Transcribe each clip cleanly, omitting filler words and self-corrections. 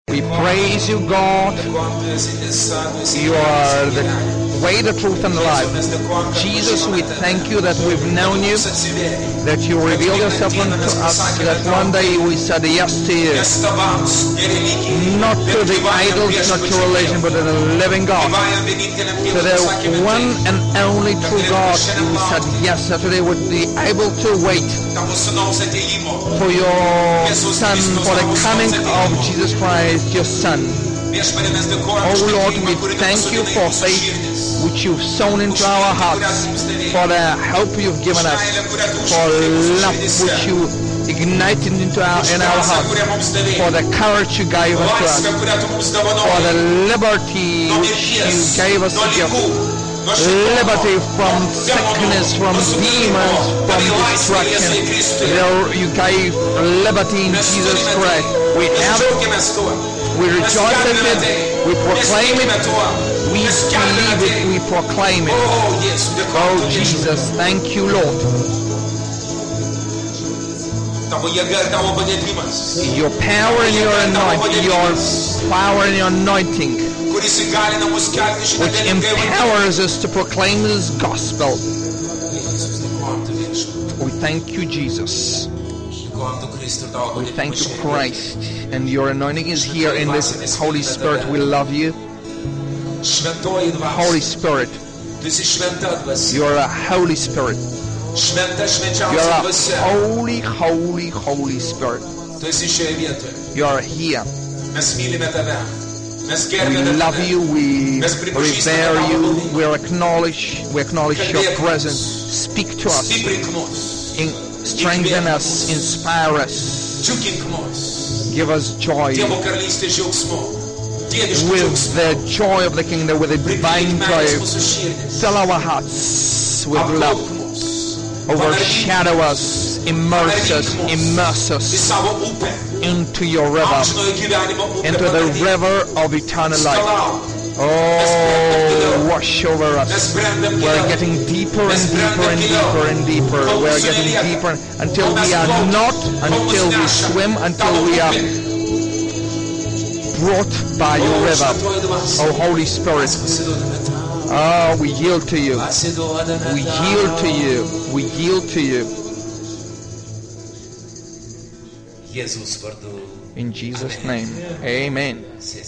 We praise you, God. You are the way, the truth, and the life. Jesus, we thank you that we've known you, that you revealed yourself unto us, that one day we said yes to you. Not to the idols, not to religion, but to the living God. To the one and only true God, we said yes, that today would be able to wait for your Son, for the coming of Jesus Christ, your Son. Oh Lord, we thank you for faith which you've sown into our hearts, for the hope you've given us, for love which you ignited in our hearts, for the courage you gave us to us, for the liberty which you gave us to give. Liberty from sickness, from demons, from destruction. You gave liberty in Jesus Christ. We have it, we rejoice in it, we proclaim it, we believe it, we proclaim it. Oh Jesus, thank you, Lord. Your power and your anointing, which empowers us to proclaim this gospel. We thank you, Jesus. We thank you, Christ. And your anointing is here in this Holy Spirit. We love you. Holy Spirit. You are a Holy Spirit. You are a holy, holy, holy Spirit. You are here. We love you, we revere you, we acknowledge your presence. Speak to us, strengthen us, inspire us, give us joy with the joy of the kingdom, with the divine joy. Fill our hearts with love, overshadow us, immerse us into your river, into the river of eternal life. Oh, wash over us. We're getting deeper and deeper and deeper and deeper. We're getting deeper until we are not, until we swim, until we are brought by your river. Oh, Holy Spirit. Oh, we yield to you. We yield to you. We yield to you. In Jesus' name, amen.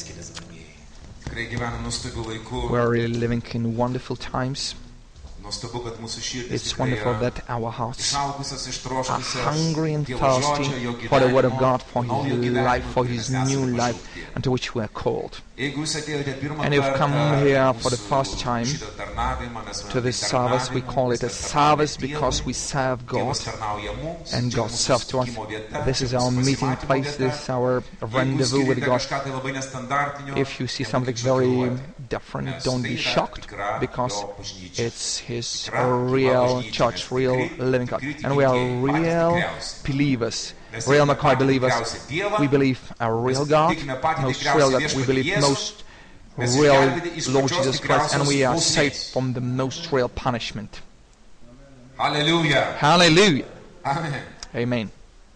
We're really living in wonderful times. It's wonderful that our hearts are hungry and thirsty for the Word of God, for His life, for His new life, unto which we are called. And you've come here for the first time to this service. We call it a service because we serve God and God serves to us. This is our meeting place, this is our rendezvous with God. If you see something very different, don't be shocked, because it's His real church, real living God. And we are real believers. Real McCoy believers. We believe a real God, most real God. We believe most real Lord Jesus Christ, and we are saved from the most real punishment. Hallelujah. Hallelujah. Amen. Amen.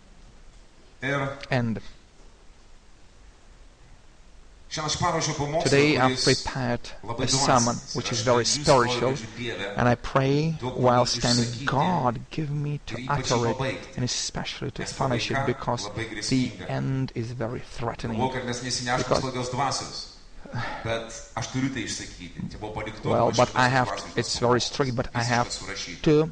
And today I've prepared a sermon which is very spiritual, and I pray while standing, God, give me to utter it, and especially to finish it, because the end is very threatening. But I have to, it's very strict, but I have to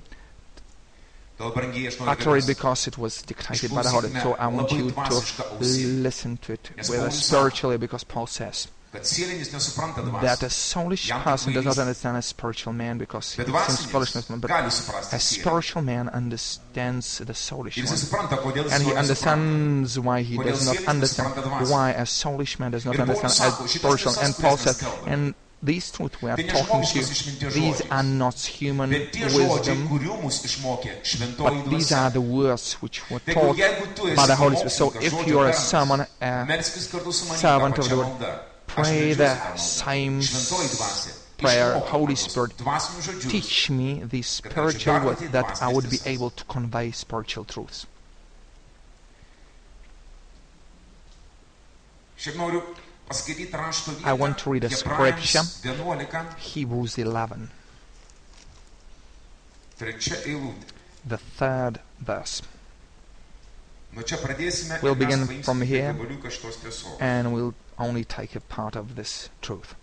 utter it because it was dictated by the Holy Spirit. So I want you to listen to it spiritually, because Paul says that a soulish person does not understand a spiritual man, because it seems foolishness, but a spiritual man understands the soulish one, and he understands why he does not understand, why a soulish man does not understand a spiritual. And Paul says, and these truths we are talking to you, these are not human wisdom, but these are the words which were taught by the Holy Spirit. So if you are a servant of the Word, pray the same prayer. Holy Spirit, teach me the spiritual word, that I would be able to convey spiritual truths. Šiaip noriu paskaityti rašto I want to read a scripture, Hebrajams 11, Hebrews 11, 3 eilutė. the 3rd verse. Nuo čia pradėsime We'll ir mes begin paimsime from here, gabaliuką šitos tiesos. and we'll only take a part of this truth.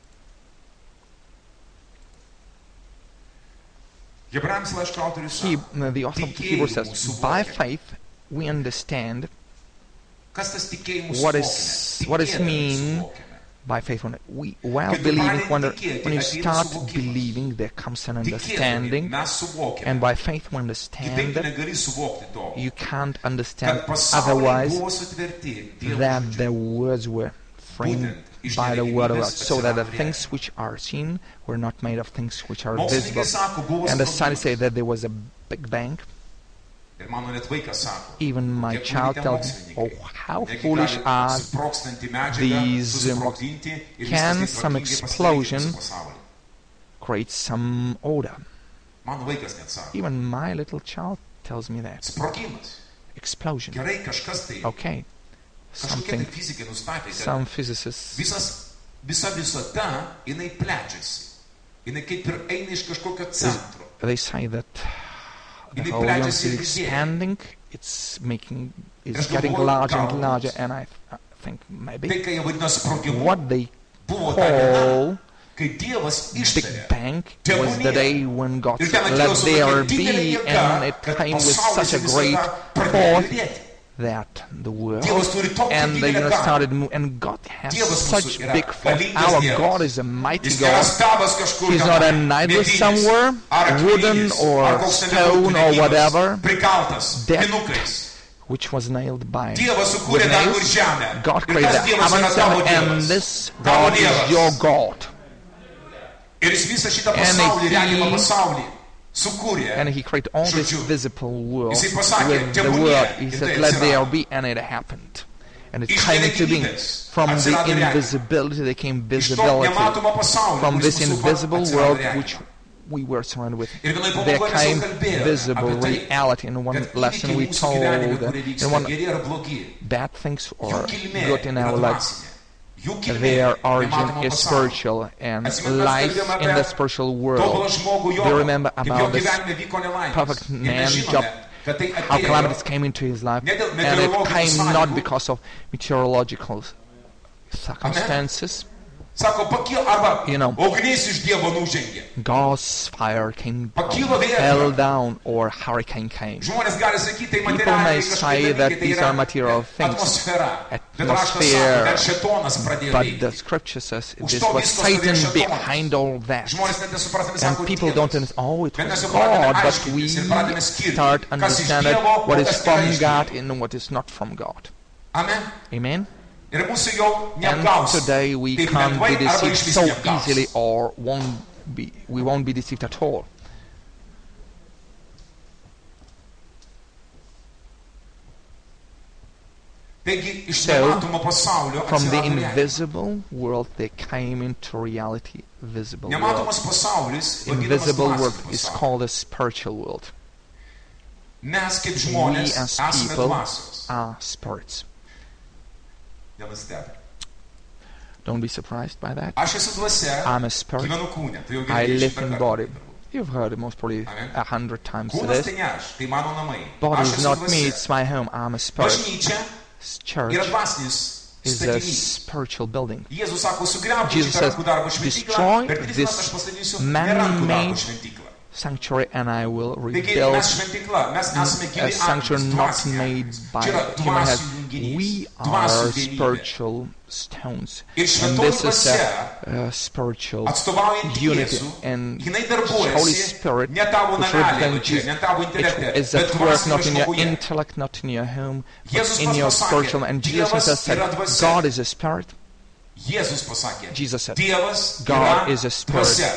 Hebrajams laiško autorius sako, The author of Hebrews says, by faith we understand kas tas tikėjimus what suvokiame. is mean by faith. While believing, when you start believing, there comes an understanding, Mes suvokiame. and by faith we Kitaip understand. negali suvokti to. You can't understand Kad pasauliai otherwise buvo sutverti Dievo that žodžiu. the words were framed by the word of God, so that the things which are seen were not made of things which are visible. Mokslininkai sako, buvo And the scientists say sprogimas. that there was a big bang. Ir mano net vaikas sako, Even my kiek child kūrite tells me, mokslininkai. oh, how Negi foolish gali are susprogstanti medžiagą these, susprogdinti ir can viskas taip some tvarkingai explosion pasidaryti visą pasaulį. create some order. Mano vaikas net sako, Even my little child tells me that. sprogimas. Explosion. Gerai, kažkas tai, Okay. kažkokie Something, tai fizikai nustatė, kad some physicists, visa visata, jinai plečiasi. Jinai kaip ir eina iš kažkokio centro. they say that the Jinai whole universe plečiasi is ir didėja. expanding, it's Aš getting galvoju, larger and galbūt larger, and I think Tai, maybe kai jie vadina sprogimu, what they buvo ta diena, call kai Dievas Big ištarė. Bang was the day when God said, let there be, and it came with such a great force that the world and the universe started moving, and God has such big force. Our God is a mighty God. He's not an idol somewhere, wooden or stone or whatever, that which was nailed by with nails. God created the heavens and this God is your God. Ir jis visą šitą pasaulį, regimą pasaulį, sukūrė. And he created all this Žodžiu, visible world jisai pasakė, with the "Tebūnie", word. He ir said, tai let there atsirado. be, and it happened. And it Iš came into being. neregimybės From the atsirado regima. invisibility, there came Iš to visibility. nematomo pasaulio, From kuris this mus supa, invisible atsirado world regima. which we were surrounded with, Ir vienoj there pamokoje mes came jau kalbėjome visible apie tai, reality. In one kad lesson we įvykiai mūsų told gyvenime, kurie in vyksta, one geri ar blogi, bad things or jų kilmė good in yra our lives, dvasinė. Jų kilmė their origin nematomo is pasaulio. spiritual, and Atsimenu, mes life kalbėjome in the apie spiritual tobulą world. žmogų We Jobą, remember kaip jo about this gyvenime vyko nelaimės. perfect Ir mes man, žinome, Job, kad tai how atėjo calamities came into his life, ne dėl and it meteorologinių came not sąlygų. because of meteorological circumstances. Sako, arba You know, ugnis iš Dievo nužengė. God's fire came down, Pakilo vėjas. fell down, or hurricane came. Žmonės gali sakyti, tai People materialiai may kažkokie say dalykai, that tai these yra are material things, atmosfera. Bet raštas atmosphere, sako, kad šėtonas pradėjo but veikti. the scripture says Už this to was visko stovėjo Satan šėtonas. behind all that. Žmonės net nesuprasdami And sako, people don't Dievas. understand, oh, it Bet mes was jau pradedame God, but aiškintis we ir pradedame skirti, start kas iš understanding Dievo, what o is kas nėra from iš God Dievo. and what is not from God. Amen. Amen? Ir mūsų jau And neapgaus. today we Taip can't lengvai be arba deceived išvis so neapgaus. easily, or we won't be deceived at all. Taigi iš So, nematomo pasaulio From the atsirado realiai. invisible world, they came into reality, visible world. Nematomas pasaulis, vadinamas Invisible world dvasinis is pasaulis. called the spiritual world. Mes kaip We žmonės as esame people dvasios. are spirits. Nenustebę. Don't be surprised by that. Aš esu dvasia, I'm a spirit. gyvenu kūne. Tai jau I girdėjai live šitą in kartą. body. You've heard it most probably Amen. 100 times Kūnas this. tai ne aš, tai mano namai. Body Aš is esu not me, dvasia. it's my home. I'm a spirit. Bažnyčia Church yra dvasinis is a statinys. spiritual building. Jėzus sako, sugriauk Jesus šitą says, rankų darbo šventyklą, destroy per 3 metus this aš pastatysiu ne rankų darbo man-made šventyklą. Sanctuary, and I will Taigi rebuild mes šventykla, mes esame a gyvi sanctuary akmenys, not dvasiniai made akmenys. by Čia yra human dvasių hands. junginys, We dvasių are vienybė. spiritual stones. Ir And šventoji this is dvasia, a spiritual atstovaujant unity. Jėzų, And jinai Holy darbuojasi Spirit, ne tavo which namelėje, represents čia, ne tavo it intelekte, is bet at work not dvasinio in your žmoguje. intellect, not in your home, Jėzus but in pats your pasakė, spiritual. And Jesus Dievas himself said, yra dvasia. God is a spirit. Jėzus pasakė, Jesus said, Dievas God yra is a spirit. dvasia.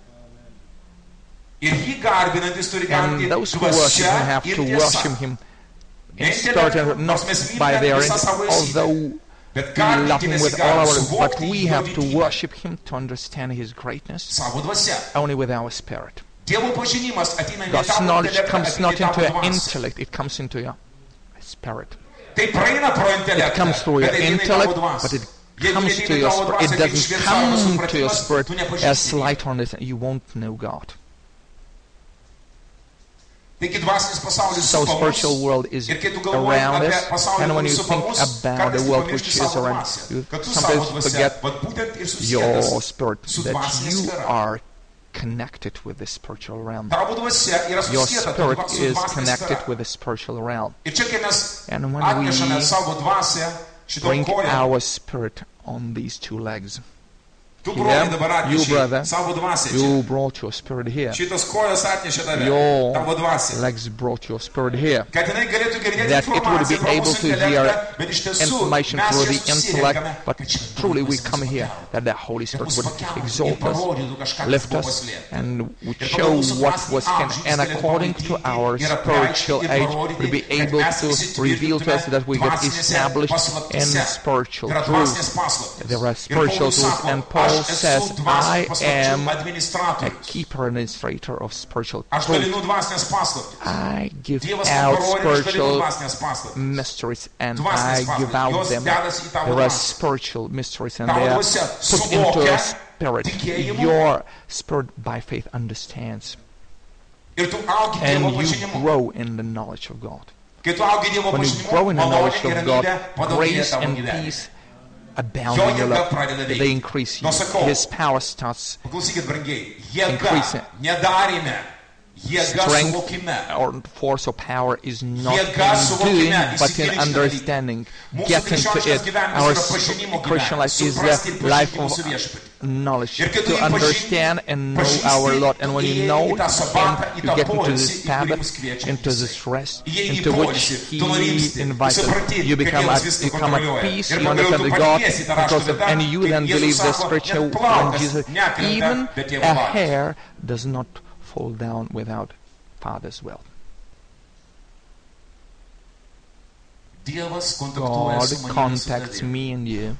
Ir jį garbinantis turi garbinti And those who worship him dvasia have ir to tiesa. worship him in Ne spirit and intelektu, not nors mes mylime by their visą savo esybę. although Bet we love garbinti him with nesigalim all our, but suvokti we jo have to didybę worship him to understand his greatness savo dvasia. only with our spirit. Dievo pažinimas ateina ne God's tavo knowledge intelektą, comes not ateina into tavo your dvasią. intellect, it comes into your spirit. Tai praeina pro It intelektą, comes through your bet ateina į tavo intellect, but dvasią. it comes to your spirit, it doesn't come to your spirit as light on this, you won't know God. So spiritual world is around us, and when you think about the world which is around, you sometimes forget your spirit, that you are connected with the spiritual realm. Your spirit is connected with the spiritual realm. And when we bring our spirit on these two legs, here, you brother, you brought your spirit here. Your legs brought your spirit here. That it would be able to hear information through the intellect, but truly we come here that the Holy Spirit would exalt us, lift us, and would show what was hidden. And according to our spiritual age, would be able to reveal to us that we get established in spiritual truth. There are spiritual truths, and Paul says, I am a keeper and administrator of spiritual truth. I give out spiritual mysteries, and I give out them. There are spiritual mysteries, and they are put into your spirit. Your spirit by faith understands, and you grow in the knowledge of God. When you grow in the knowledge of God, grace and peace abound in your love. They increase you. His power starts increasing. Strength or force or power is not in doing, but in understanding, getting to it. Our Christian life is the life of knowledge, to understand and know our Lord. And when you know Him, you get into this path, into this rest, into which He invites us. You become at peace, you understand the God, because of, and you then believe the scripture when Jesus, even a hair does not fall down without Father's will. God contacts me and you.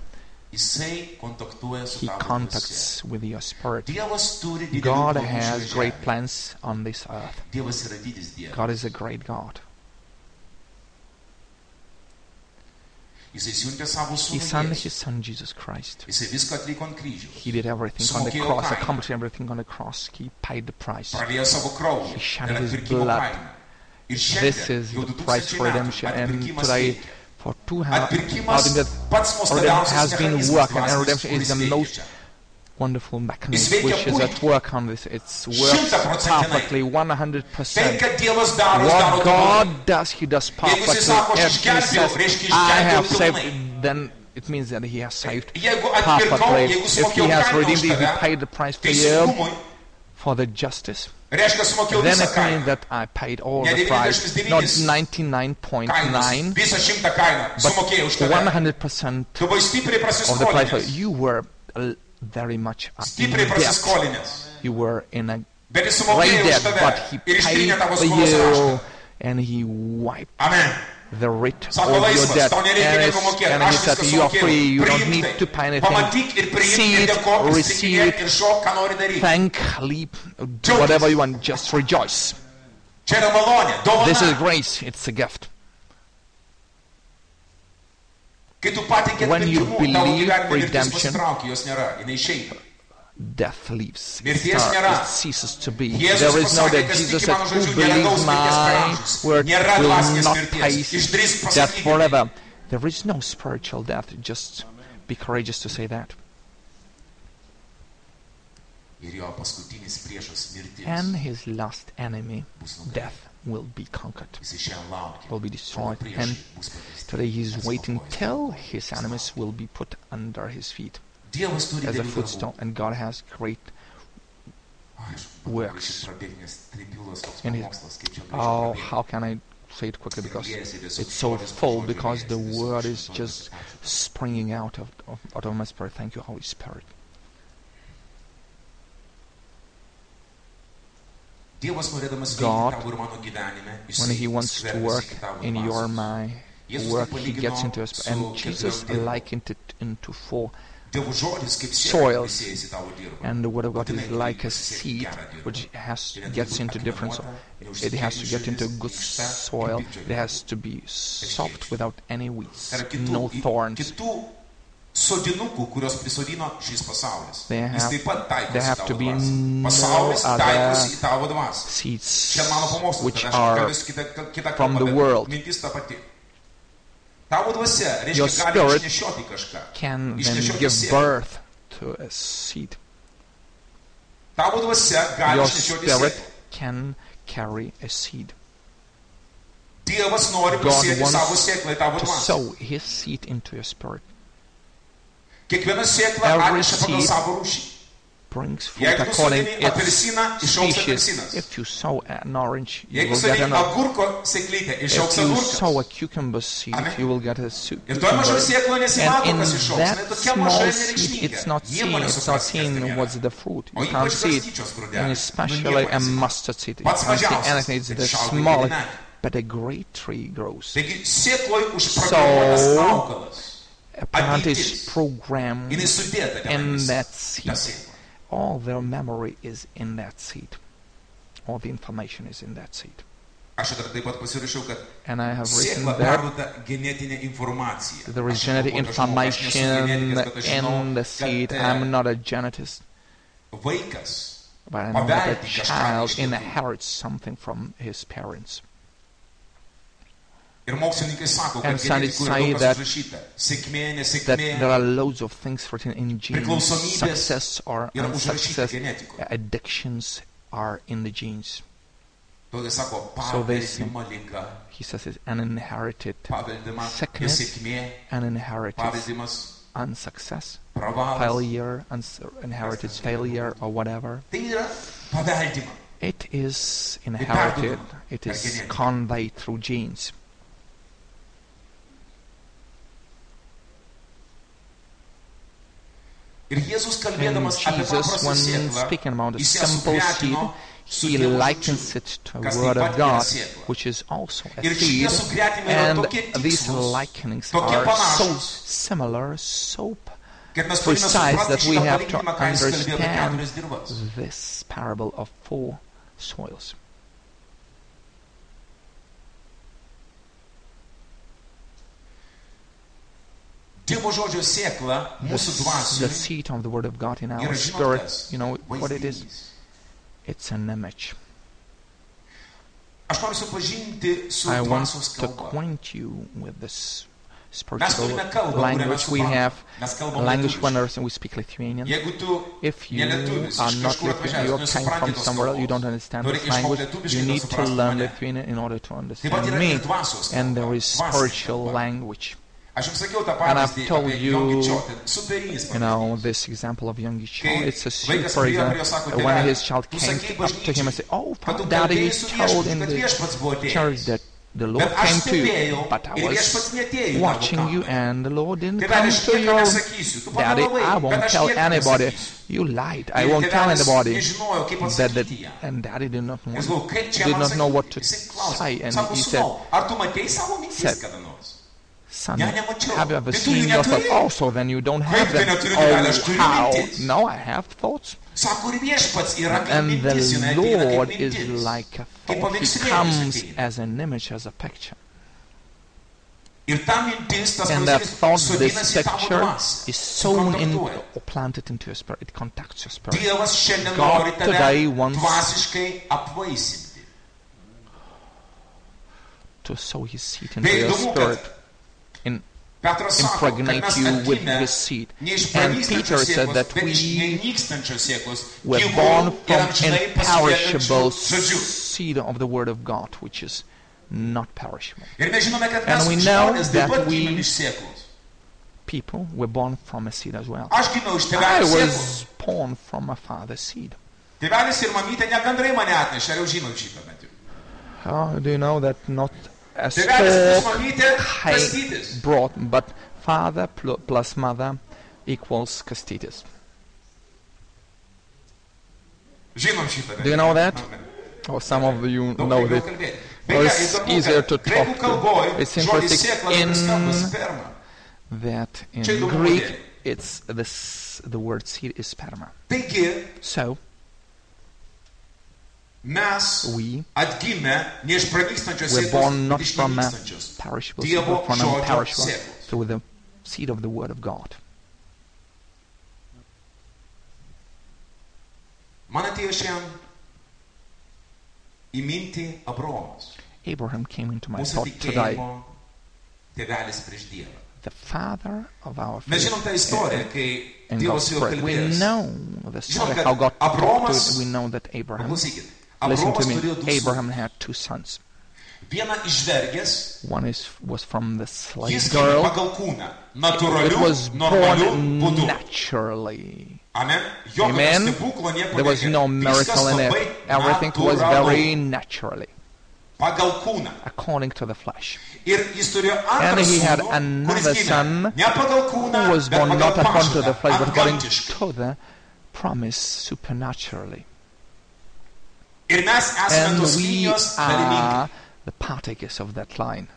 He contacts with your spirit. God has great plans on this earth. God is a great God. He sent His Son Jesus Christ. He did everything on the cross, accomplished everything on the cross. He paid the price. He shed His blood. This is the price for redemption. And today, for 200, redemption has been working, and redemption is the most wonderful mechanism which is at work on this. It's works perfectly, 100%. What God does, He does perfectly. If He says, I have saved, then it means that He has saved perfectly. If He has redeemed you, He paid the price for you, for the justice, then it means that I paid all the price, not 99.9, but 100% of the price. You were very much in debt. You were in a great debt, but He paid for you, and He wiped the writ of your debt. And He said, you are free, you don't need to pay anything. See it, receive it, thank, leap, do whatever you want, just rejoice. This is grace, it's a gift. When you believe redemption, death leaves. It ceases to be. There is no that Jesus said, who believes my word will not taste death forever. There is no spiritual death. Just be courageous to say that. And his last enemy, death, will be conquered, will be destroyed. And today he is waiting till his enemies will be put under his feet as a footstool. And God has great works. And how can I say it quickly? Because it's so full, because the word is just springing out of my spirit. Thank you, Holy Spirit. God, when He wants to work in your mind, work, He gets into us. And Jesus likened it into 4 soils. And the word of God is like a seed which gets into different soil. It has to get into good soil. It has to be soft without any weeds, no thorns. sodinukų, kurios prisodino šis pasaulis. Jis taip pat there taikosi have į to tavo be dvasę. no Pasaulis taikosi į other tavo dvasę. seeds Čia mano pamokslas, which kad aš are kalbėsiu kitą from kalbą, the bet world. mintis ta pati. Tavo dvasia, Your reiškia, gali spirit išnešioti kažką. can then Išnešioti give sėklą. birth to a seed. Tavo dvasia gali Your išnešioti spirit sėklą. can carry a seed. Dievas nori God pasėti savo wants sėklą į tavo to dvasę. sow his seed into your spirit. Kiekviena sėkla Every atneša pagal seed savo rūšį. Brings fruit Jeigu tu according sodini its apelsiną, išaugs species. apelsinas. If you sow an orange, you Jeigu will get sodini an orange. agurko sėklytę, išaugs If you sow a agurkas. cucumber seed, Amen. you will get a Ir cucumber. toj mažoj sėkloje nesimato, And in kas išaugs. that Jinai tokia maža small ir seed, nereikšminga. it's not Nieko seen. It's not nesuprasi, kas ten seen yra. what's the fruit. O You can't ypač see it. garstyčios grūdelis. And Nu, especially nieko a nesimato. mustard seed. You Pats can't see mažiausias, anything. It's bet the išauga smallest. gyvenime. But a great tree grows. Taigi sėkloje užprogramuotas augalas. A plant is Ateitis. programmed Jinai sudėta ten in visa. that Ta seed. sėkla. All their memory is in that seed. All the information is in that seed. Aš dar taip pat pasirašiau, kad And I have written sėkla there perduoda genetinę informaciją. there is Aš genetic nesu genetikas, information bet aš žinau, in the seed. kad, I'm not a genetist, vaikas but I know that a paveldi kažką child iš tėvų. inherits something from his parents. Ir mokslininkai sako, kad And scientists genetikų yra say daug that- kas užrašyta. Sėkmė, That nesėkmė. there are loads of things written in genes. Priklausomybės Success or yra užrašyta unsuccess, genetikoje. addictions are in the genes. Todėl sako, So they say- paveldima liga, He says it's an inherited paveldima sickness, nesėkmė, an inherited paveldimas unsuccess, pravalas. failure, inherited failure or whatever. Tai yra paveldima. It is inherited. It is conveyed through genes. Ir Jėzus And kalbėdamas apie Jesus, paprastą when sėklą, speaking about a jis ją simple seed, sugretino su he Dievo likens žodžiu, it to kas the taip word pat of yra God, sėkla. which is also a Ir šitie seed. sugretinimai yra And tokie these tikslūs, likenings tokie are so panašūs, similar, so kad mes turime precise suprasti that we šitą have to palyginimą, ką jis kalbėjo apie understand keturias dirvas. this parable of 4 soils. Dievo žodžio sėkla mūsų The dvasiui seed of the word of God in our yra, žinot spirit, kas? you know what it is? Vaizdinys. It's an image. Aš noriu supažinti su I want dvasios to kalba. acquaint you with this Mes spiritual turime kalbą, kurią mes language. We suprantam. have Mes a kalbam language when lietuviškai. we speak Lithuanian. Jeigu tu If you nelietuvis, are iš not kažkur Lithuanian, you atvažiavęs, came nesupranti from tos somewhere, you kalbos. don't understand Tu this reikia išmokti language, lietuviškai, you kad need to suprastum learn mane. Lithuanian in order to Taip pat understand yra me. ir dvasios And there kalba, is dvasinė spiritual kalba. language. Aš jums sakiau tą And I've pavyzdį told apie you, Jongi Čiotį. Superinis You know, pavyzdys. this example of young Cho, Kai it's a vaikas super priėjo prie jo, example. sako, When "Tėveli, his child tu came sakei up to him and said, "Oh, kad tu Daddy, you kalbėjai su told viešpačiu, in kad the viešpats buvo atėjęs. church that the Lord Bet aš came to you, stebėjau but I ir viešpats was neatėjo į tavo watching you kamerą. and the Lord didn't Tėveli, come aš to nieko your nesakysiu. Tu Daddy, pamelavai, I bet won't aš tell nieko anybody. nesakysiu. You lied. I Ir won't tell tėvelis anybody." nežinojo, kaip That atsakyti ją. and Daddy did not Jis galvojo, kaip čia man know what to sakyti. Jisai klausė, say, and sako, he said, "Sūnau, ar tu matei savo mintis said, kada nors? "Son, Ne, nemačiau. have you ever Tai tu seen jų yourself?" neturi? "Oh, so then you don't have Kaip them." tai neturi, tėveli, aš "Oh, turiu how?" mintis. "No, I have thoughts." Sako, ir viešpats yra kaip And mintis, jinai the ateina Lord kaip is mintis. like a Kaip thought. He paveikslėlis comes ateina. as an image, as a picture. Ir ta mintis, tas And that paveikslėlis thought, this sodinasi į tavo picture, dvasią. is sown in Sukontaktuoja. or planted into your spirit. It contacts your spirit. Dievas šiandien God nori tave today wants- dvasiškai apvaisinti. To sow His seed into Tai your įdomu, spirit. kad In Petras sako, kad impregnate mes you with atgimę His seed. ne iš And Peter pranykstančios said sėklos, that bet iš we nenykstančios sėklos, were gyvų born ir from amžinai imperishable pasiliekančių žodžių. seed of the word of God, which is not perishable. Ir mes žinome, kad And mes we know žmonės taip that pat we- gimėm iš sėklos. People were born from a seed as well. Aš gimiau iš I tėvelio sėklos. was born from a father's seed. Tėvelis ir mamytė negandrai mane atnešė, ar jau žinot šitą bent jau. Oh, do you know that not a Tėvelis plus stork mamytė, hay kastytis. brought, but father plus mother equals castitis. Žinom šitą. Do you know that? Amen. Or some of you Daug know lengviau that. kalbėti. Well, Beje, it's įdomu, easier kad to graikų talk to. kalboj It's žodis interesting sėkla labai skamba in- sperma. That in Čia įdomu Greek, kodėl. it's the word seed is sperma. Taigi, So mes we atgimę ne iš pranykstančios were born sėklos, not bet iš from a nenykstančios. perishable seed, Dievo but from žodžio imperishable sėklos. through the seed of the word of God. Man atėjo šiandien į mintį Abraomas. Abraham came into my Mūsų thought today. tikėjimo tėvelis prieš Dievą. The father of our Mes faith žinom tą istoriją, kai and Dievas God's su juo prayer. We kalbėjęs. know the story, Žinom, kad how God talked to Abraomas- it. We know that Abraham, Paklausykit. listen to Abraomas me, turėjo du Abraham sūnus. had two sons. Vieną išvergęs, One was from the slave jis gimė girl. pagal kūną, It natūraliu, was normaliu born būdu. naturally. Amen. Jokio Amen. stebuklo nieko There was nereikia. no Viskas miracle in labai it. Everything was natūralu. very naturally, Pagal kūną. according to the flesh. Ir jis turėjo And antrą he had sūnų, kuris another gimė son ne pagal kūną, who was bet born pagal not according to the pažadą, flesh, but according antgamtiškai. to the promise supernaturally. Ir mes esame And tos we linijos are dalininkai. the partakers of that line.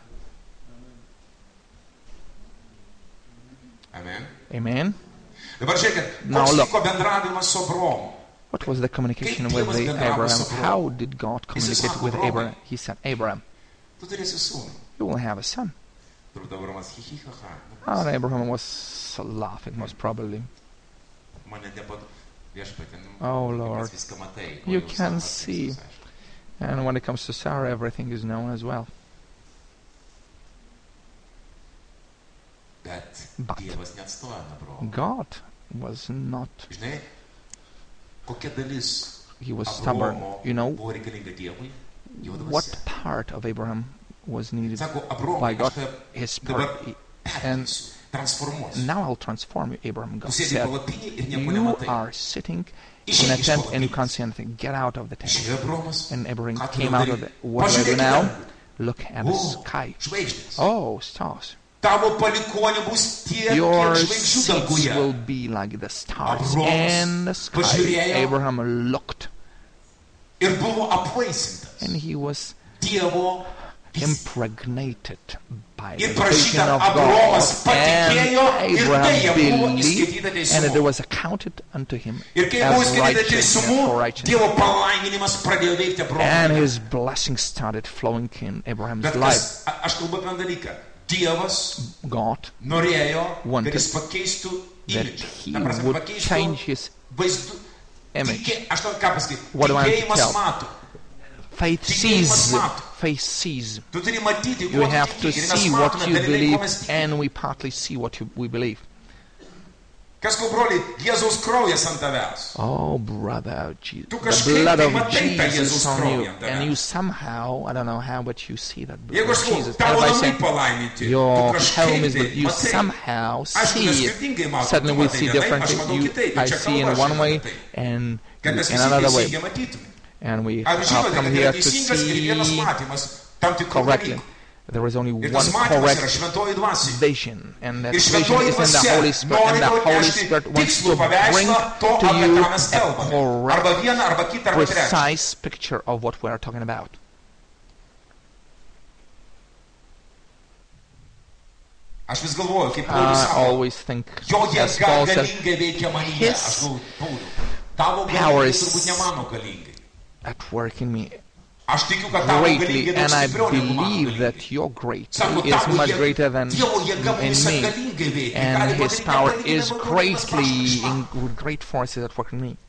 Amen. Amen. Dabar žiūrėkit, Now koks look. vyko bendravimas su Abraomu. What was the communication Kaip with Dievas the bendravo su Abraham? Abraomu? How did God communicate sako with Abraomui. Abraham? He said, Abraham, Tu turėsi sūnų. you will have a son. Turbūt Abraomas hihihaha. And Abraham was laughing, most probably. Mane nepad... Viešpatie, Oh, Lord. viską matai. You ko jau can sako, see. viskas aišku. And when it comes to Sarah, everything is known as well. Bet But Dievas neatstoja Abraomą. God was not, Žinai, kokia dalis he was stubborn. Abraomo You know, buvo reikalinga Dievui? Jo what dvasia. part of Abraham was needed Sako, by Abraomai, God? aš tave His dabar part. And perkelsiu, transformuosiu. now I'll transform you, Abraham. Tu God sėdi said, palapinėje ir nieko you nematai. are sitting in Išeik a iš tent and you palapinės. can't see anything. Get out of the tent. Išėjo Abraomas. And Abraham Ką came turėjau out of daryti? the, what do I do Pažiūrėk į now? dangų. Look at the O, sky. žvaigždės. Oh, stars. Tavo palikuonių bus tiek, Your kiek žvaigždžių seeds danguje. will be like the stars Abraomas in the sky. pažiūrėjo. Abraham looked Ir buvo apvaisintas and he was Dievo vizija. impregnated by the Ir vision prašyta of God. Abraomas And patikėjo ir tai jam buvo Abraham įskaityta believed and it teisumu. was accounted unto him Ir kai buvo as įskaityta righteousness teisumu, for righteousness. Dievo palaiminimas pradėjo veikti And Abraomui. his blessing started flowing in Abraham's Bet life. kas, aš kalbu apie vieną dalyką. Dievas God norėjo, wanted kad jis pakeistų that imidžą. he Ta prasme, would pakeistų change his vaizdu. image. Aš noriu ką pasakyti. What do I have to Tikėjimas tell? mato. Faith sees. Faith sees. Tu turi matyti, You kuo tu have to tiki. Ir mes see what matome you dalinai, ko believe, mes tikime. and we partly see what we believe. Kas ko, broliai, Jėzaus kraujas ant tavęs. Oh, brother, Tu the kažkaip blood tai of matai tą Jesus Jėzaus on kraują you, ant and you tavęs. somehow, I don't know how, but you see that blood Jeigu of aš sakau, Jesus. tavo And if I namai say palaiminti, your tu home is kažkaip that you tai matai. somehow Aišku, mes see it. skirtingai matom, Suddenly tu we matai see vienaip, differently. aš matau kitaip. I Ir čia see in kalba one žinoma way tai. and Kad mes in visi another teisingai way, matytume. and we Ar have žinote, come kad here yra to teisingas ir vienas see matymas tam tikrų correctly. dalykų. There is only Ir one tas matymas yra correct šventoji dvasia. vision, and that Ir vision šventoji is in the dvasia Holy Spirit, and nori the tau Holy atnešti Spirit wants tikslų to bring paveikslą to, to apie you ką mes a kalbame. correct, Arba vieną, arba kitą, arba trečią. precise picture of what we are talking about. Aš vis galvoju, kaip Paulius I sako, always think, jo as jėga Paul said, galingai veikia manyje. his Aš galvoju, Pauliau, tavo power galingai is turbūt ne mano galingai. at work in me Aš tikiu, kad tavo greatly, galingai daug and I stipriau negu mano believe galingai. that your great Sako, is tavo much jėga- greater than Dievo jėga in mumyse me, galingai veikia. and Gali his padaryti power nepalyginamai is daugiau, negu mes greatly prašom išmano. in great forces at work in me.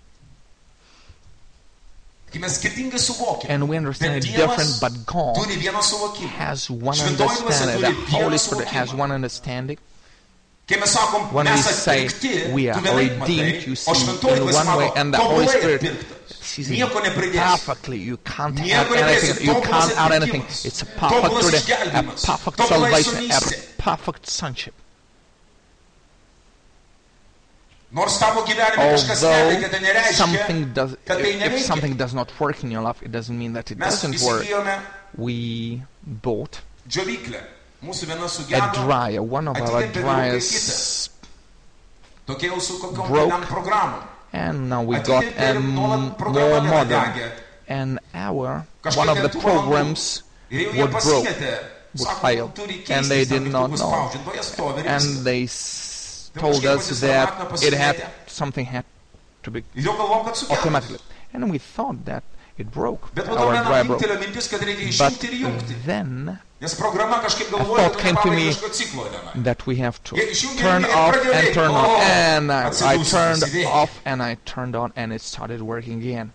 Kai mes skirtingai suvokiame. And we understand Bet it Dievas different, but God turi vieną suvokimą. has one Šventoji dvasia understanding. turi The vieną Holy Spirit has suvokimą. one understanding. Kai mes sakom, When we mes say atpirkti, we are tu vienaip matai, redeemed, you see o šventoji in dvasia one way, mato, and the Holy tobulai Spirit atpirktas. sees it Nieko nepridėsi. perfectly. You can't add Nieko anything. nepridėsi. You Tobulas can't add anything. atpirkimas. It's a perfect Tobulas freedom, a išgelbėjimas. perfect Tobulai salvation, a sunystė. perfect sonship. Nors tavo gyvenime kažkas neveikia, tai Although nereiškia, something does, kad tai if neveikia. something does not work in your life, it doesn't mean that it Mes doesn't work. įsigijome We bought džiovyklę. Mūsų viena a sugedo. dryer. One of our Atidėm dryers Tokia jau su kokiom broke. keliam programom. and now we got Atidėm a vėliau nuolat more programa modern. nedegė. And one Kažkaip of the ten tų programs valandų. Ir jau jie would broke, pasimetė. would Sako, fail, tu turi and keistis they tam did not mygtukus know. spaudžiant, o jie stovi ir And viskas. they told us that it had something had to be Ir jau galvom, kad sugedo. automatically. And we thought that It broke. Bet po to Our viena drive broke. vienintelė mintis, kad reikia But išjungti ir įjungti. then Nes programa kažkaip a galvoja, thought kad came to nepabaigia me kažkokio ciklo tenai. that we have to Jie išjungė turn ir off pradėjo and veikti. turn on. And I Atsidūsiu, turned įsivėlė. off and I turned on and it started working again.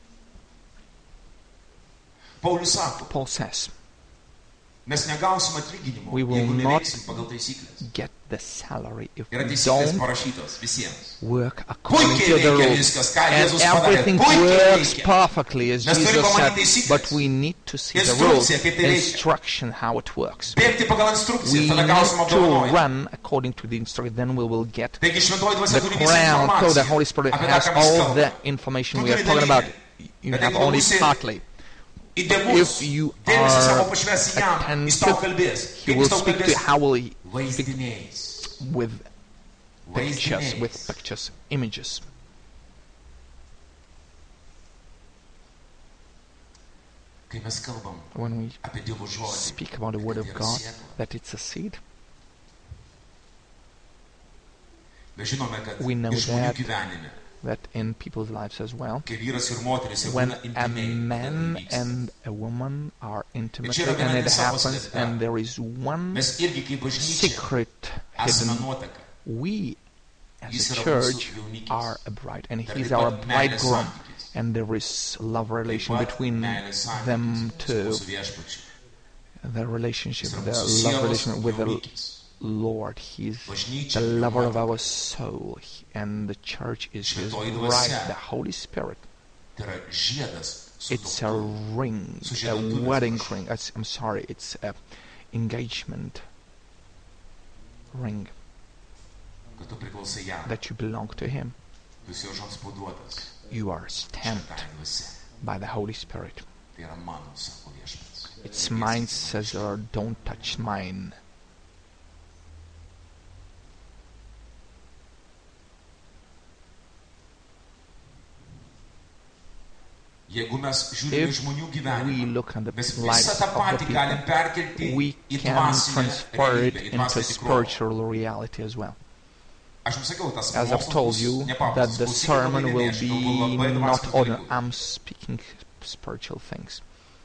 Paulius sako, Paul says, mes negausim atlyginimo, we will jeigu not neveiksim pagal taisyklės. get the salary if Yra we taisyklės don't parašytos visiems. work according Puikiai to the veikia rules. viskas, ką And Jėzus padarė. everything Puikiai works veikia. perfectly as Mes turime Jesus said, pamatyti taisykles. but we need to see the Instrukcija, rules, kaip tai veikia. instruction, how it works. Bėgti pagal instrukciją, We tada gausim need to apdovanojimą. run according to the instruction, then we will get Taigi šventoji dvasia the turi visą crown. So the informaciją Holy Spirit apie tą, has ką mes all kalbame. the information we Tu are turi talking about. dalykinį. You Bet have jeigu only būsi partly. įdėmus, If you dėmesį savo are pašvesi jam, jis tau kalbės. he Kaip will jis tau speak to you. kalbės? How will he speak Vaizdiniais. with pictures, Vaizdiniais. with pictures, images. Kai mes kalbam When we apie Dievo žodį, speak about the Word of kad tai yra God, siela. that it's a seed, Mes žinome, kad we know iš žmonių that- gyvenime, that in people's lives as well, kai vyras ir moteris jau when būna a intymiai, man tai vyksta. and a woman are intimate čia yra viena and it tiesa happens, paslėpta. and there is one Mes irgi kaip bažnyčia secret esame hidden. nuotaka. We as Jis a yra church mūsų jaunikis. are a bride, and Dar he's taip our pat meilės bridegroom, santykis. and there is love relation Taip pat between meilės them santykis two. su mūsų viešpačiu. The relationship, Jis yra the mūsų love sielos relation with the jaunikis. Lord. He's Bažnyčia the yra lover of nuotaka. our soul, and the church is his Šventoji bride, dvasia. the Holy Spirit. Tai yra žiedas su It's a tuoktuviu. ring, Su a žiedadulkės wedding prašau. ring. I'm sorry, it's a engagement ring Kad tu priklausai jam. that you belong to Him. Tu esi jo žodspauduotas. You are stamped Šventajai dvasia. by the Holy Spirit. Tai yra mano, sako viešpats. It's mine, says the Lord, don't touch mine. Jeigu mes žiūrime If žmonių we gyvenimą, look at the mes lives visą tą of the patį galim people, perkelti we į can dvasinę transfer it realybę, į into dvasinę tikrovę. spiritual reality as well. Aš jums sakiau, tas As I've pamokslas told bus you, nepaprastas. that the Klausykit sermon labai will dėmesio, be kalbu labai not dvasinius ordinary. dalykus. I'm speaking spiritual things.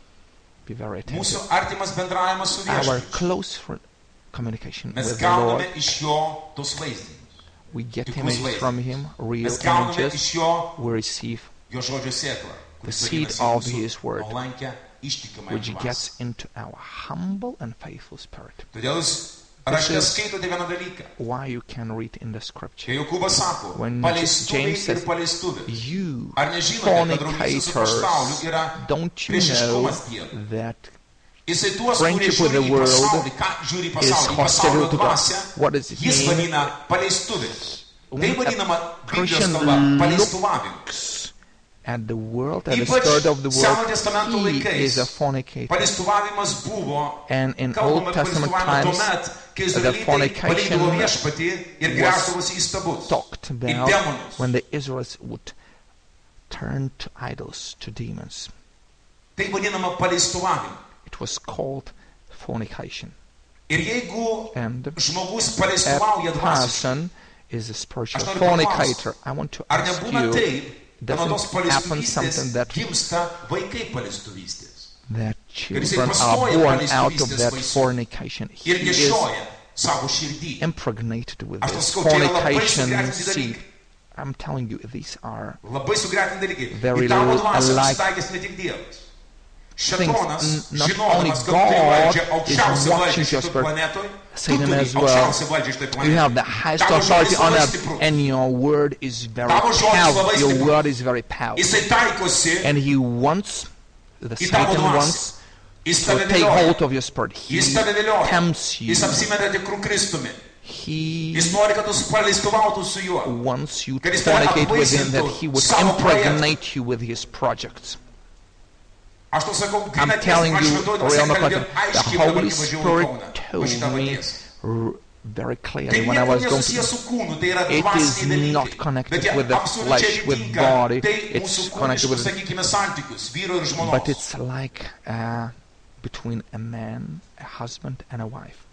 Be very Mūsų attentive. artimas bendravimas su Our viešpačiu. close communication Mes with the Lord, gauname iš jo tos vaizdinius. we get tikrus images vaizdinius. from Him, real Mes gauname images. iš jo We receive jo žodžio sėklą, kuris seed vadinasi of mūsų His word, nuolankią, ištikimą which dvasią. gets into our humble and faithful spirit. Todėl jūs rašte skaitote vieną dalyką. Why you can read in the Kai scripture, Jokūbas sako, When paleistuviai James ir says, paleistuvės. you Ar nežinote, kad draugystė su pasauliu fornicators, yra don't you know priešiškumas Dievui? that Jisai tuos, kurie friendship with žiūri the į world pasaulį, ką žiūri į is pasaulį, į hostile pasaulio to God? dvasią, What does it jis mean? vadina paleistuviais. Tai When vadinama a Biblijos Christian kalba palaistuvavimu. looks at the world, at the Ypač spirit of the Senojo world, testamento he laikais is a fornicator. palaistuvavimas buvo, And in kalbama Old apie Testament paleistuvavimą times, tuomet, kai the izraelitai fornication palikdavo viešpatį ir gręždavosi į stabus, talked į about demonus. when the Israelites would turn to idols, to demons. Tai vadinama paleistuvavimu. It was called fornication. Ir jeigu And žmogus a paleistuvauja dvasiškai, person is a spiritual Aš noriu fornicator. I want to ar ask nebūna you, taip, kad nuo tos doesn't happen paleistuvystės something that gimsta vaikai paleistuvystės that jisai children are pastoja born out of paleistuvystės that vaisių fornication? He ir is nešioja savo širdį. impregnated with Aš this tau sakau, tai yra labai fornication sugretinti seed. dalykai. I'm telling you, these are Labai sugretinti dalykai. Very Į tavo dvasią alike susitaikęs ne tik Dievas. things. Šėtonas, Not only žinodamas, kad tu God valdžia is aukščiausią watching valdžią your šitoj spirit. planetoj, tu Satan turi as well. aukščiausią valdžią šitoj You have the planetoj. highest Tavo authority žodis on labai earth, stiprus. and your word is very Tavo žodis powerful. labai Your stiprus. word is very powerful. Jisai taikosi And he wants, the į tavo Satan dvasią. wants Jis to tave take vilioja. hold of your spirit. He Jis tave vilioja. tempts you. Jis apsimeta tikrų Kristumi. He Jis nori, kad tu paleistuvautų su juo. wants you to Kad jis tave fornicate with him, that apvaisintų he would savo impregnate you with his projects. Aš tau sakau, I'm gryna tiesa, telling man you, šventoji dvasia Real kalbėjo Makoto, the aiškiai, dabar Holy kai važiavau į Spirit Kauną. Va told šitą me paties. very Tai clearly when I nieko was going nesusijęs to. su kūnu, tai yra It dvasiniai is not dalykai. connected Bet jie with the absoliučiai flesh, with atitinka body. tai It's mūsų connected kūniškus, with, sakykime, santykius, vyro ir žmonos. but it's like between a man, a husband, and a wife.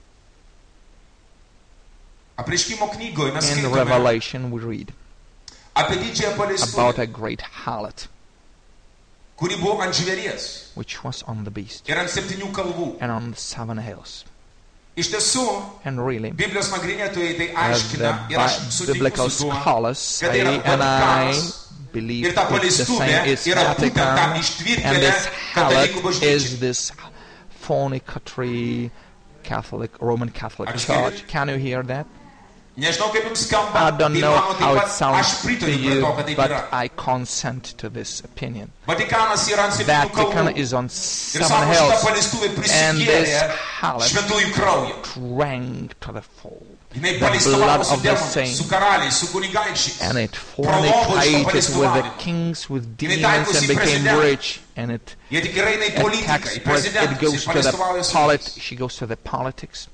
Apreiškimo knygoje mes In skaitome Revelation we read apie didžiąją about paleistuvę, a great harlot, kuri buvo ant žvėries which was on the beast ir ant 7 kalvų. and on the 7 hills. Iš tiesų, And really, Biblijos nagrinėtojai tai as aiškina the ir aš sutinku biblical su tuo, scholars kad tai say, yra and I Vatikanas believe ir ta it's the paleistuvė same, is yra būtent ta Vatican, and ištvirkėlė this katalikų harlot is bažnyčia. this fornicatory Roman Catholic Ar jūs Church. girdite? Can you hear that? Nežinau, kaip jums skamba, I don't tai know mano how taip it pat, aš sounds to pritariu prie you, to, kad taip but yra. I consent to this opinion. Vatikanas yra ant 7 Vatican kalvų. is on Ir 7 sako, šita hills, paleistuvė and this prisigėrė harlot šventųjų kraują. drank to the full Jinai the paleistuvavo blood su of the demonais, saints, su karaliais, su kunigaikščiais. and it Pralobo iš to fornicated with the paleistuvavimo. kings, with Jinai demons, taikosi and į became prezidentą. rich, and it Jie tik yra eina į politiką, attacks, į it prezidentus, goes ir to the paleistuvauja su jais. she goes to the politics.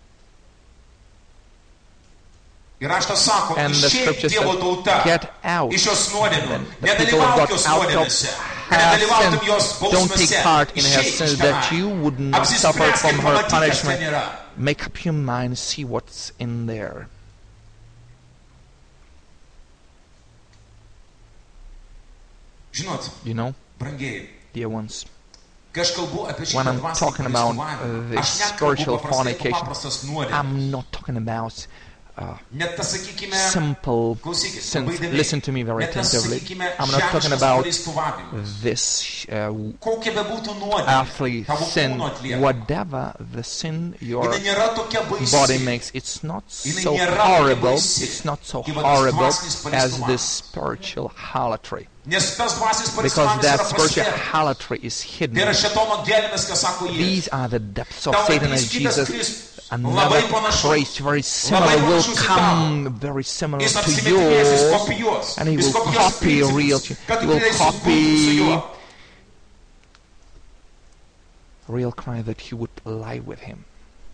Ir raštas sako, And the išeik scripture Dievo says, tauta get out. iš jos nuodėmių, Then the people nedalyvauk got jos out of nuodėmėse, her nedalyvautum sin. jos Don't take bausmėse, part in her išeik iš sins, that tenai. you would not suffer Apsispręsk from ir her pamatyk, kas ten punishment. yra. Make up your mind, see what's in there. Žinot, You know, brangieji, dear ones, kai aš kalbu apie when šitą I'm dvasinį talking about paleistuvavimą, this aš nekalbu spiritual paprastai apie fornication, paprastas nuodėmes. I'm not talking about Net tas, sakykime, simple klausykit, sins. labai įdėmiai. Listen to me very Net tas, attentively. sakykime, I'm not talking žemiškas about paleistuvavimas. this Kokia bebūtų nuodėmė, earthly tavo sin, kūno atlieka. whatever the sin your Jinai nėra tokia baisi. body makes, it's not Jinai so nėra horrible, tokia baisi. it's not so Kaip va tas horrible dvasinis as paleistuvavimas. this spiritual harlotry. Nes tas dvasinis Because paleistuvavimas that yra spiritual praslėptas. harlotry is Tai hidden. yra šėtono gelmės, ką sako jis. These are the depths of Tau Satan, ateis and kitas Jesus, Kristus, another labai panašus. Christ, very similar, Labai will panašus į come very similar Jis to apsimetinės, jis yours, kopijuos. and he Jis will kopijuos copy real, principus, kad he tu will galėsi būti su copy juo. real Christ, that he would lie with him.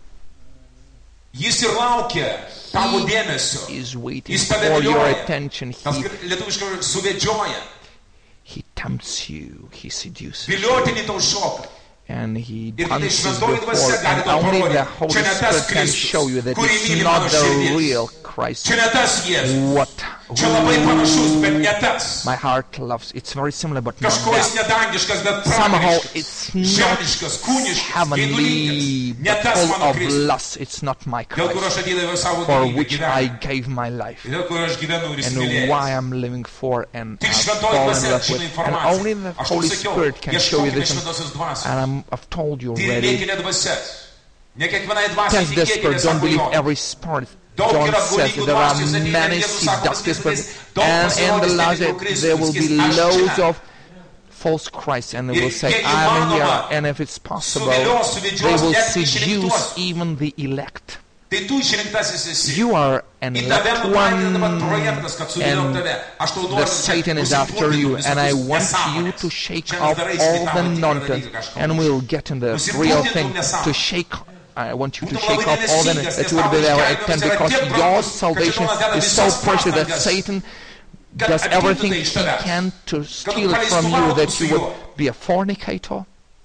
Jis ir laukia tavo dėmesio. Is waiting Jis for tave your vilioja. attention. Tas He lietuviškai suvedžioja. tempts you, he seduces you, Viliotinį tau šoką. and he Ir tai punches šventoji before, dvasia gali and tau only the parodyti. Holy Čia ne tas Spirit can Kristus, show you that kurį it's myli not mano the širdis. real Christ. Čia ne tas Jėzus. What Čia labai who panašus, bet ne tas. my heart loves. It's very similar, but not Kažko jis that. nedangiškas, bet Somehow pragariškas. it's not Žemiškas, kūniškas, heavenly, geidulingas. Ne but tas full mano of Kristus. lust. It's not my Dėl kur Christ, aš atidaviau savo for gyvybę which I gyvenimui. gave my life, Dėl kur aš gyvenu ir and įsimylėjęs. why I'm living for, and Tik I've šventoji fallen in dvasia love žino with. And informaciją. only the Aš tau Holy sakiau, Spirit can show you ieškokime this. šventosios dvasios. And I've told you already. Tyrinėkite dvasias. Ne kiekvienai dvasiai Test the spirit, tikėkite, don't sako believe Jonas. every spirit. Daug John yra says apgaulingų there are dvasių, ateina many ir Jėzus sako, seductive spirits, daug and in the pasirodys last netikrų day there will be Kristų, sakys, aš loads čia. of false Christ, and they Ir will say, kiek I'm here, įmanoma, and if it's possible, suvilios, they suvedžios will net seduce išrinktuosius. even the elect. Tai tu išrinktasis esi. You are an Į tave elect numatyta dabar one, projektas, kad suviliau and tave. Aš tau the noriu, Satan is kad after you, nusipurtytum and I visokius want you nesąmones. to shake Čia off mes darysime all tą the tikrą nonsense, dalyką, ką aš and kalbu. we'll get in the Nusipurtytum real thing, nesąmones. to shake. I want you to Būtum shake labai off all the dėmesingas, that nes you will be tavo there at išgelbėjimas 10, yra because tiek your brangus, salvation kad šėtonas deda is so visas precious that pastangas, Satan kad does atimtų everything tai he iš tavęs. can to Kad steal it from you, paleistuvautum that su you would juo. be a fornicator.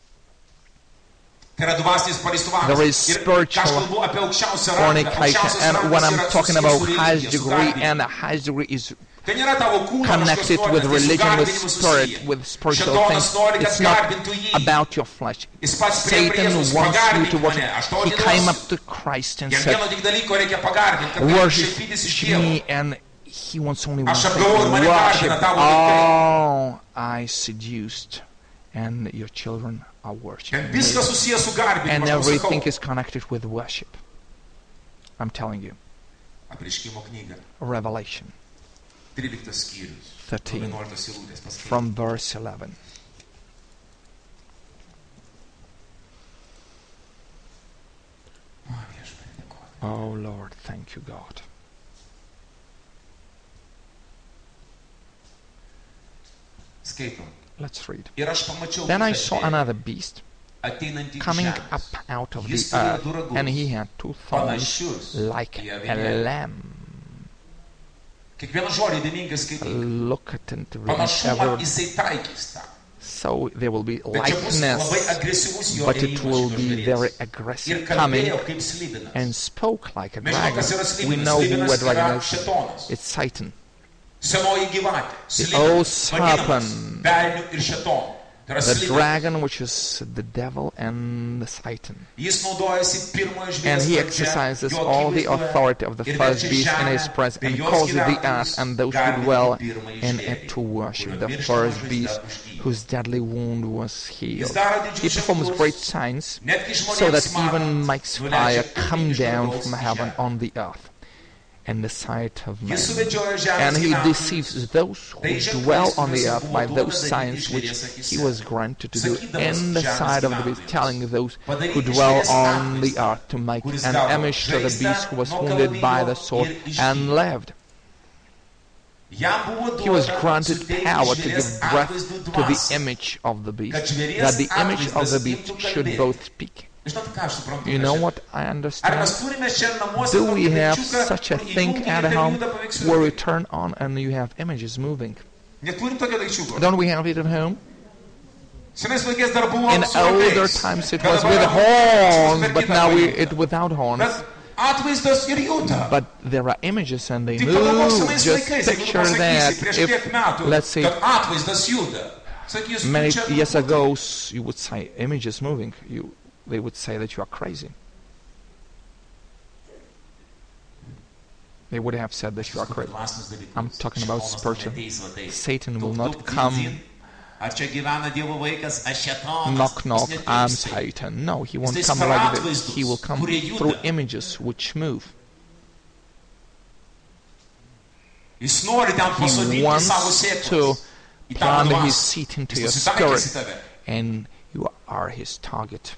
Tai yra dvasinis paleistuvavimas. There is Ir ką aš spiritual kalbu apie aukščiausią rangą. fornication, Aukščiausias and rangas when I'm yra talking susijęs about su highest religija, su degree, garbinimu. and the highest degree is Tai nėra tavo kūno connected kažkoks with nuodėmės, tai su religion, with garbinimu spirit, susiję. with spiritual Šėtonas things. nori, kad It's not garbintų jį. about your flesh. Jis pats prie Satan Jėzus, wants you pagarbink to worship. mane, aš tau He came up atiduosiu. to Christ and Jam said, vieno tik dalyko reikia pagarbinti, kad galėtų worship šaipytis iš Dievo. me, and he wants only one Aš thing, apgavau ir mane worship. garbina tavo vaikai. Oh, I seduced, and your children are worshiping Ten me. viskas susijęs su garbinimu, And aš tau everything sakau. is connected with worship. I'm telling you. Apreiškimo knyga, Revelation 13 skyrius, 13, 11 eilutės paskaitykime. from verse 11. O, Viešpatie, dėkoju. Oh Lord, thank you, God. Skaitom. Let's read. Ir aš pamačiau Then I kitą saw žvėrį, another beast ateinantį iš coming žemės. up out of Jis the turėjo earth, du ragus, and he had two thorns panašius like į a avinėlį. lamb. Kiekvieną žodį dėmingai skaityti. Look attentively at Panašumą every. jisai taikys tą. So there will be Bet čia bus labai likeness, agresyvus jo but it will ėjimas be šitos very žvėries. aggressive Ir coming, kalbėjo kaip slibinas. and spoke like a Mes žinome, kas yra dragon. We slibinas. know who a Slibinas dragon yra is. šėtonas. It's Satan. Senoji gyvatė, The old vadinamas serpent, velniu ir šetonu. Tai yra the slibinas. dragon, which is the devil and the Satan. Jis naudojasi pirmojo And žvėries he valdžia, exercises jo all the akivaizdoje authority of the ir first verčia beast in his žemę presence, bei and jos causes the gyventojus earth and those who garbinti dwell pirmąjį in žvėrį, it to worship kurio the mirštama first žaizda beast, užgydė. whose deadly wound was healed. Jis daro He didžiulius performs ženklus, great signs, netgi so that žmonėms even matant, makes nuleidžia fire ugnį come iš down dangaus from į heaven žemę. on the earth in the sight of man. Jis suvedžioja žemės And he gyventojus. deceives those Tai who ženklai, dwell on the kuriuos earth by buvo those duota signs daryti which žvėries akise. he was granted to do Sakydamas in the žemės sight of the beast, gyventojams, telling those who padaryti dwell žvėries on the atvaizdą, earth to make kuris an gavo image to the žaizdą beast who was nuo wounded by kalavijo the sword ir and išgydė. lived. Jam buvo He was duota granted suteikti power to žvėries give breath atvaizdų to the dvasią. image of the beast, Kad žvėries that the image of the atvaizdas beast imtų should kalbėti. both speak. Žinot, ką aš suprantu? You know šiandien? what I Ar understand? mes turime šiandien namuose Do we tokį have daikčiuką, such a kur thing įjungi at ir ten home juda paveiksliukai? where we turn on and you have images moving? Neturim tokio daikčiuko. Don't we have it at home? Senais laikais dar buvo In su older ragais. times it Bet was dabar with yra horns, per but kitą now paimta. it without horns. Bet atvaizdas ir juda. But there are images and they Tik pagalvok move. senais Just laikais, jeigu tu picture pasakysi that prieš tiek if, metų, let's say, kad atvaizdas juda. Sakys, many tu čia years ago you would say images moving, they would say that you are crazy. They would have said that you are crazy. I'm talking about spiritual. Satan will not come knock knock, I'm Satan. No, he won't come like this. He will come through images which move. He wants to plant his seat into your spirit, and you are his target.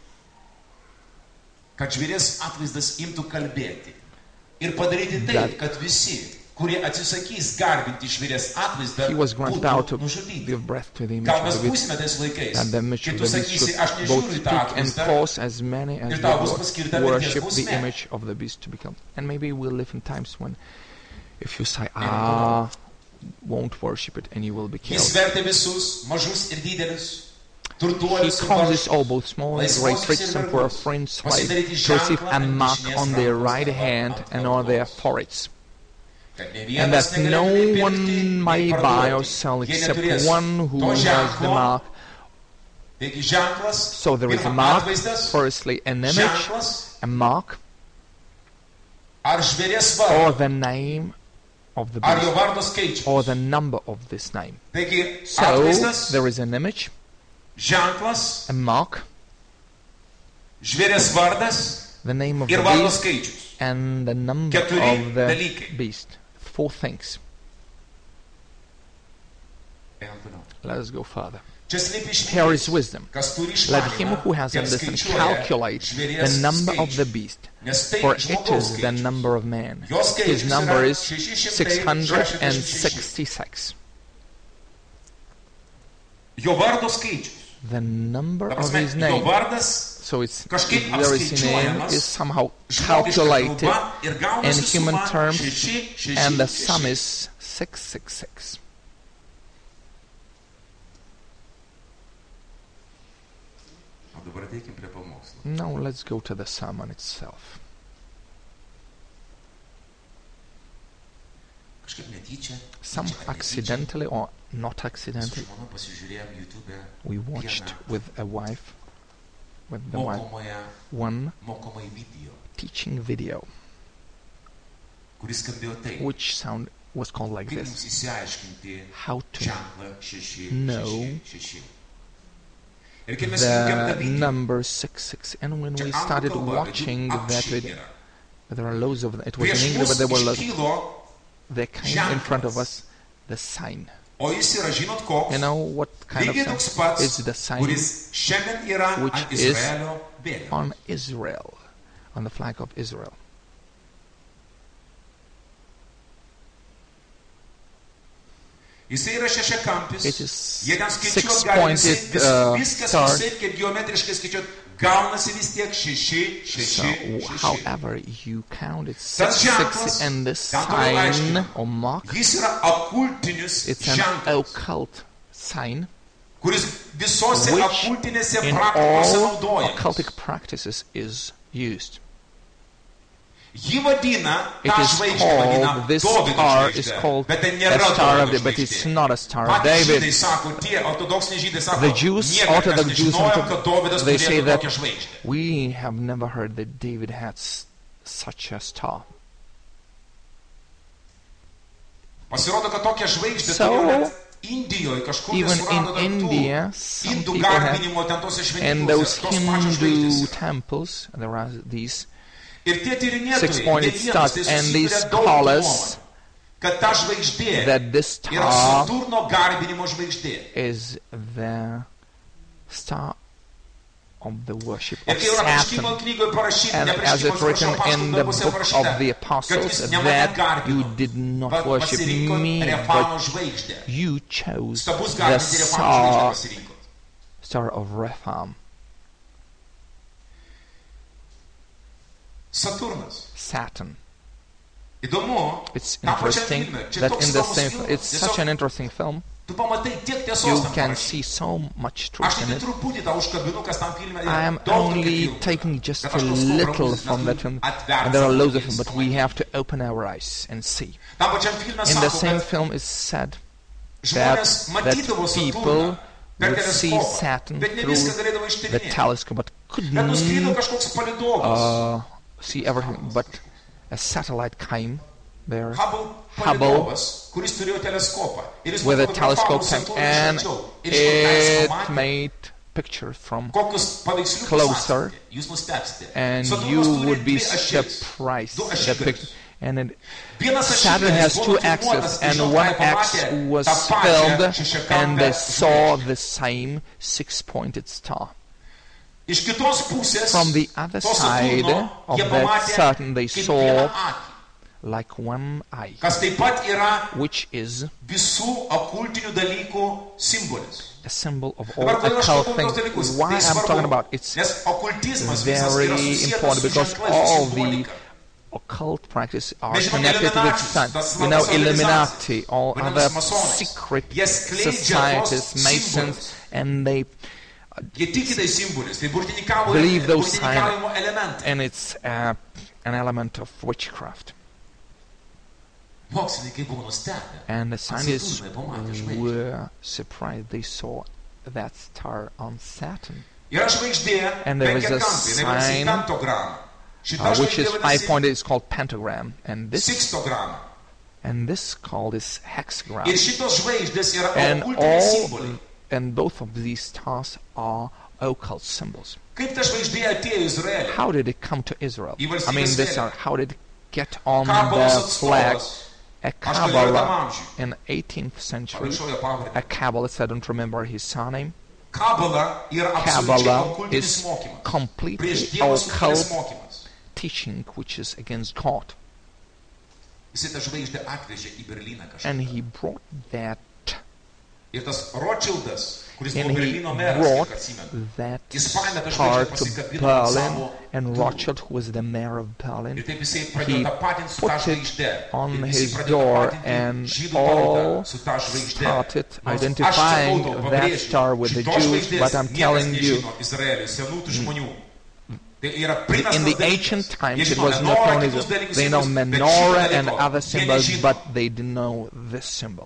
Kad žvėries atvaizdas imtų kalbėti ir padaryti taip, kad visi, kurie atsisakys garbinti žvėries atvaizdą, He was granted power to būtų nužudyti. give breath to the image Gal mes of the beast, būsime tais laikais, and the image kai of tu the beast sakysi, should aš both nežiūriu į speak tą and atvaizdą, cause as many as ir they tau bus paskirta mirties worship the bausmė. image of the beast to be killed. And maybe we'll live in times when, if you say, won't worship it, and you will be killed. Jis vertė visus, mažus ir didelius, He turtuolius ir causes vargšus. all, both small and great, rich and poor, free and slave, to receive a mark on their right hand and on their foreheads, Kad ne and vienas that negalėjo no nei pirkti, one may nei buy or parduoti. sell Jie except neturės one who to has the ženklo. mark. Taigi ženklas, So there is a pirma mark, atvaizdas, firstly an image, ženklas, a mark, ar žvėries or vardas, the name of the ar jo beast, vardo skaičius. or the number of this name. Taigi So atvaizdas, there is an image, ženklas, a mark, žvėries vardas the name of ir the vardo beast, skaičius. and the number Keturi of the dalykai. beast. 4 things. Einam toliau. Let us go further. Čia slypi Here is išmintis. wisdom. Kas turi Let išmanymą, him who has tiem understanding skaičiuoja calculate žvėries the number of the skaičių. beast, Nes tai for it žmogaus is the skaičius. number of man. Jo skaičius His number yra is 666. Jo vardo skaičius. The number Ta of prasme, his jo name. vardas So it's kažkaip there is a name apskaičiuojamas is somehow žmogiška calculated kalba ir in gaunasi human suma terms, 666. and the sum is 666. O dabar ateikim prie pamokslo. Now let's go to the sermon itself. Kažkaip netyčia. Some tyčia ar netyčia, accidentally or not su accidentally, žmona pasižiūrėjom YouTube'e we watched vieną with the wife, one mokomąjį video, teaching video, kuris skambėjo taip. which was called like Kaip this: mums įsiaiškinti how to ženklą 666. know Ir kai mes įjungėm tą the video, number 66. And when čia we anglų started kalba, watching bet that apšiai video, yra. there are loads of them. It was in Prieš English, but mus there were loads. iškilo, There came in front of ženklas. us the sign. o jis yra, žinot koks, You know what kind lygiai of toks sign? pats, It's the sign kuris šiandien yra which ant is Izraelio vėliavos. on Israel, on the flag of Israel. Jisai yra šešiakampis. It is Jie ten skaičiuot gali six-pointed, viskas star. visaip, kaip geometriškai skaičiuot, gaunasi vis tiek 6, 6, So, 6. however you count, it's Tas 666, ženklas, and this ten toliau sign aiškina, or mark, jis yra okultinis it's an ženklas, occult sign, kuris visose which okultinėse in praktikose all naudojamas. occultic practices is used. Ji vadina, It tą is žvaigždę vadina called, this Dovydo star is žvaigždė. called Bet tai a nėra star of Dovydo David, but it's žvaigždė. not a star of Patys žydai David. sako, tie ortodoksiniai žydai sako, The Jews, niekas mes Orthodox Jews, nežinojom, kad Dovydas they say turėtų that tokią žvaigždę. we have never heard that David had such a star. Pasirodo, kad tokią žvaigždę So, turėjo net Indijoje kažkur even surado in tarp tų India, some indų people have, garbinimo ten tose in those šventyklose, tos pačios Hindu žvaigždės. temples, there are these Ir tie tyrinėtojai, six-pointed ne stars, vienas, tai and these susiduria daug scholars nuomonių, kad ta žvaigždė that this yra star Saturno garbinimo žvaigždė. is the star of the worship Ir of kai yra apreiškimo Saturn. knygoje parašyta, And as it's written in the book of the kad apostles, jis ne mane that you garbino, did not bet worship pasirinko me, Refano but žvaigždę. you chose Stabus the garbinti Refano žvaigždę pasirinko. star of Rephaim, Saturnas. Saturn. Įdomu, It's tam pačiam interesting filme, čia that toks in the įdomus same, filmas, it's such an interesting film. tu pamatai tiek tiesos You tam can parašyta. see so much Aš truth tik in tai it. truputį tą užkabinu, kas tam filme I yra. am Daug tokių only filmų. taking just Bet a aš tos kol little brangus, from mes that turim film, atverti and there are savo loads of akis, them, but we pamatyti. have to open our eyes and see. Tam pačiam filme In the sako, same kad film is said žmonės that matydavo people Saturną per would see teleskopą, Saturn bet ne through viską galėdavo the ištyrinėti. telescope, but Bet nuskrido couldn't kažkoks palydovas. see everything. But a satellite came there Hubble Hubble palydovas, kuris turėjo teleskopą. Ir jis with a nufotografavo telescope Saturną and iš arčiau. Ir iš kur mes it pamatėme, made pictures from kokius paveiksliukus closer, matėte. Jūs nustebsite. and Saturnas you turi would be dvi ašis. surprised. Du The ašigalius. picture, and it, Vienas Saturn ašigalis has buvo two nufilmuotas, axes, tai and žinot, one ką jie axe pamatė? was Tą pačią filled, šešiakampę and they saw žvaigždę. the same six-pointed star. Iš kitos pusės, From the other to side Saturno, of jie that pamatė Saturn, they kaip saw vieną akį, like one eye, kas taip pat yra which is visų okultinių dalykų simbolis. a symbol of all Dabar kodėl aš occult kalbu tos things. dalykus? Why Tai I'm talking svarbu, about it's nes okultizmas visas yra very susijęs important su because ženklais, all su the simbolika. occult practices are Mes žinome connected with Illuminati, sun. tas You know, slaptas Illuminati, all organizacijas, other vadinamas masonais. secret Jie skleidžia tos societies, Masons, simbolius. and they Jie tiki tais simboliais, tai burtininkavimo believe those elementai. and it's an element of witchcraft. Mokslininkai buvo nustebę. And the scientists Saturną pamatė žvaigždę. were surprised they saw that star on Saturn, Yra žvaigždė, And there is a penkiakampė, jinai vadinasi sign, pentogramą. Šita which is žvaigždė vadinasi five-pointed. It's called pentagram, and this called is hexagram. Ir šitos žvaigždės yra And okultiniai all simboliai. and both of these stars are occult symbols. Kaip ta žvaigždė atėjo į Izraelį? How did it come to Israel? Į valstybės I mean, vėliavą. how did it get on Kabalos the flag? atstovas. A 18 Kabbalah amžiuje. in 18th century. Pamiršau jo pavardę. A Kabbalist, I don't remember his surname. Kabala yra absoliučiai Kabbalah okultinis is mokymas. completely Prieš Dievą sukilęs occult mokymas. teaching, which is against God. Jisai tą žvaigždę atvežė į Berlyną And kažką. he brought that, Ir tas Rothschildas, kuris and buvo he Berlyno meras, brought kiek atsimenu. that Jis paėmė tą star žvaigždę, to pasikabino ant Berlin, savo and durų. Rothschild, who was the mayor of Ir Berlin, taip jisai he pradėjo tapatinti su tą put it žvaigždę. on Ir visi his pradėjo door, tapatinti and žydų all tautą su tą žvaigždę. started Nors aš identifying čia that pabrėžiu, star with the šitos Jews, žvaigždės but I'm niekas telling you, nežino Izraelio, senų tų žmonių. Tai yra primestas in the dalykas. ancient times Jie it žino was not menorą, known kitus as dalykus, they know kitus, bet šitą menorah and dalyko other jie symbols, nežino. but they didn't know this symbol.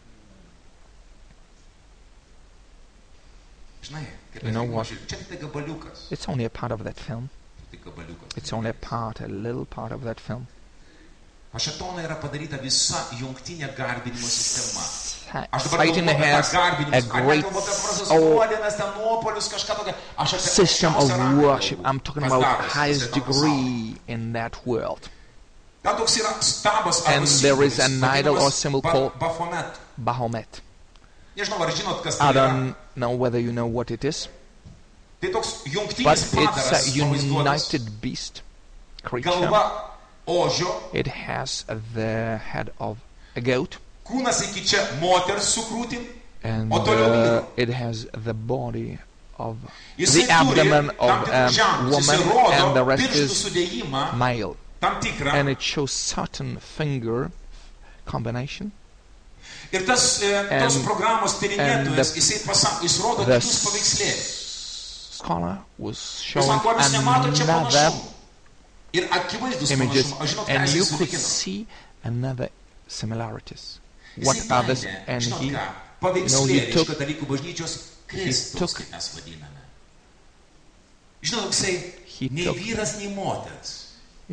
Žinai, kaip You know aš what? žiūriu, čia tik tai gabaliukas. It's only a part of that film. Tik gabaliukas. It's only a little part of that film. Ašetonai yra padaryta visa jungtinė garbinimo sistema. Aš dabar Satan kalbu apie has tą garbinimus. a Aš great nekalbu apie prasas soul nuodėmes, ten nuopolius, kažką tokio. Aš apie system aukščiausią of rangą worship. kalbu. I'm talking Pas about Davas, highest jisai tam pasauly. degree in that world. Ten toks yra stabas And arba there is simbolis, an idol or vadinamas symbol called Baphomet. Bahamut. Nežinau, ar žinot, kas I tai yra. don't know whether you know what it is, Tai toks but jungtinis it's padaras a pavaizduotas. united beast creature. Galva ožio, It has the head of a goat, kūnas iki čia moters su krūtim, and o toliau vyro. it has the body of Jisai the abdomen turi tam of tikrus a ženklus, woman, jisai and the rodo rest pirštų is sudėjimą, male. tam tikrą. And it shows certain finger combination. Ir tas tos programos tyrinėtojas, jis rodo the kitus paveikslėlius. scholar was Jis showing sako, ar jūs nematot čia another panašumų? Ir akivaizdus images, panašumas. Žinot, ką and jis you could sunaikino? see another similarities. What Jisai others, paėmė, and žinot he ką, paveikslėlį iš took- katalikų bažnyčios Kristaus, kaip mes vadiname. Žinot, He nei took- vyras, nei moters.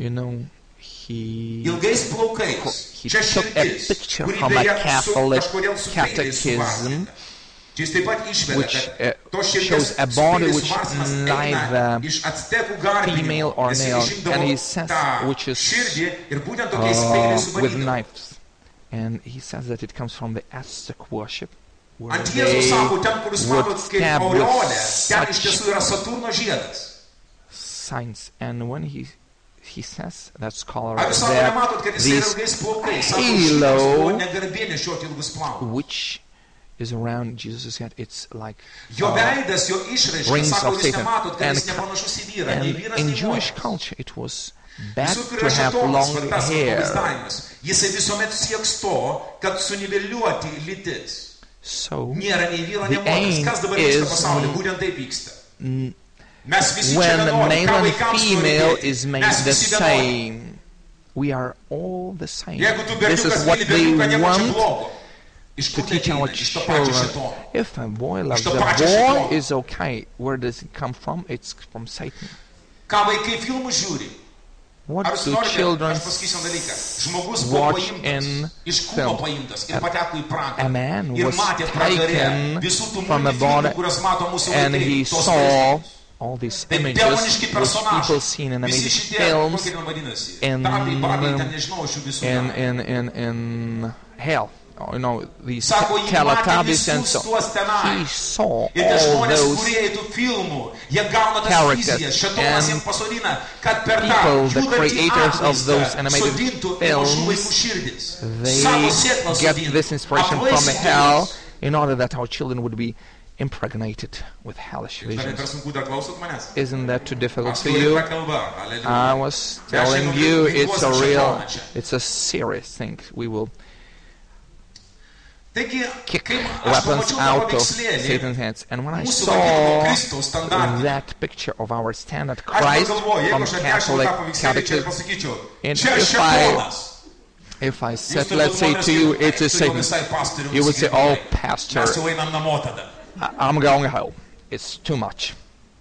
he Ilgais plaukais. he Čia took a širdis, picture kuri from a beje Catholic kažkodėl su peiliais catechism, suvarstyta. Čia jis taip pat išveda, which kad tos širdies shows a su body peiliais which suvarstymas neither eina iš Actekų garbinimo, female or nes jie male, išimdavo and he says tą which is širdį ir būtent tokiais peiliais with suvarydavo. knives. And he says that it comes from the Aztec worship, where Ant Jėzaus sako, ten, kur jūs would matot kaip stab with aureolė, ten iš such tiesų yra Saturno žiedas. signs. And when he says, that scholar, Ar jūs sako, nematot, that kad jis yra this ilgais plaukais? Sako, halo, šitas buvo negarbė nešioti ilgus plaukus. which is around Jesus' head, it's like Jo veidas, jo išraiška, rings sako, of jūs Satan. nematot, kad And, jis nepanašus į vyrą, nei and vyras, in nei Jewish moteris. culture, it was bad Visur, kur to yra have šėtonas, long va tas hair. pavaizdavimas, jisai visuomet sieks to, kad suniveliuoti lytis. So Nėra nei vyro, nei the moters. aim Kas dabar vyksta is pasaulyje? Būtent taip vyksta. Mes visi čia when vienodi, male ką and vaikams female norėti. is made Mes the visi vienodi. same. We are all the same. Jeigu tu This berniukas is what myli they berniuką, nieko čia want blogo. Iš to kur tai teach our ateina? Iš to pačio children. šėtono. If a boy loves to a pačio boy, šėtono. it's okay. Where does it come from? It's from Satan. Ką vaikai filmus žiūri? What Ar jūs do norite, children aš pasakysiu dalyką. Žmogus buvo watch in paimtas, iš kūno film? paimtas ir pateko į pragarą. A man Ir was matė pragarę taken visų tų from a multifilmų, body, kuriuos mato mūsų and vaikai. he Tos saw vaizdus. all these Tai images demoniški which personažai. people seen in Visi amazing šitie, films kokie ten vadinasi. in- Tatai, babai, ten nežinau, aš jų visų metų. in hell. These Sako, jį matė Teletubbies and visus so. tuos tenai. He saw Ir tie all žmonės, those kurie tų filmų, jie gauna tas characters vizijas, šėtonas and jiems pasodina, kad per tą people, the judantį creators of those atvaizdą animated sodintų į mažų films, vaikų širdis. they Savo sėklą get sodintų. this inspiration from Apvaisintų hell juos. in order that our children would be impregnated with hellish Dar per visions. sunku dar klausot manęs? Isn't that too difficult Aš to turiu you? tą kalbą. Aleluja. I was Mes telling šiandien you ginkluosim it's a real, šėtoną čia. it's a serious thing. We will Taigi, kick kai aš weapons pamačiau tą out of paveikslėlį, Satan's hands. And when I mūsų saw vadinamo Kristaus standartinį, that picture of our standard aš Christ pagalvoju, jeigu from aš atneščiau Catholic tą paveikslėlį, čia ir catechism, pasakyčiau, And čia if I- šėtonas. if I Jūs said, turbūt let's say žmonės to you, jau- it's a tu jau Satan, visai pastorium you would say, nusigirdai. oh, pastor, Mes jau einam namo tada. I'm going home. It's too much.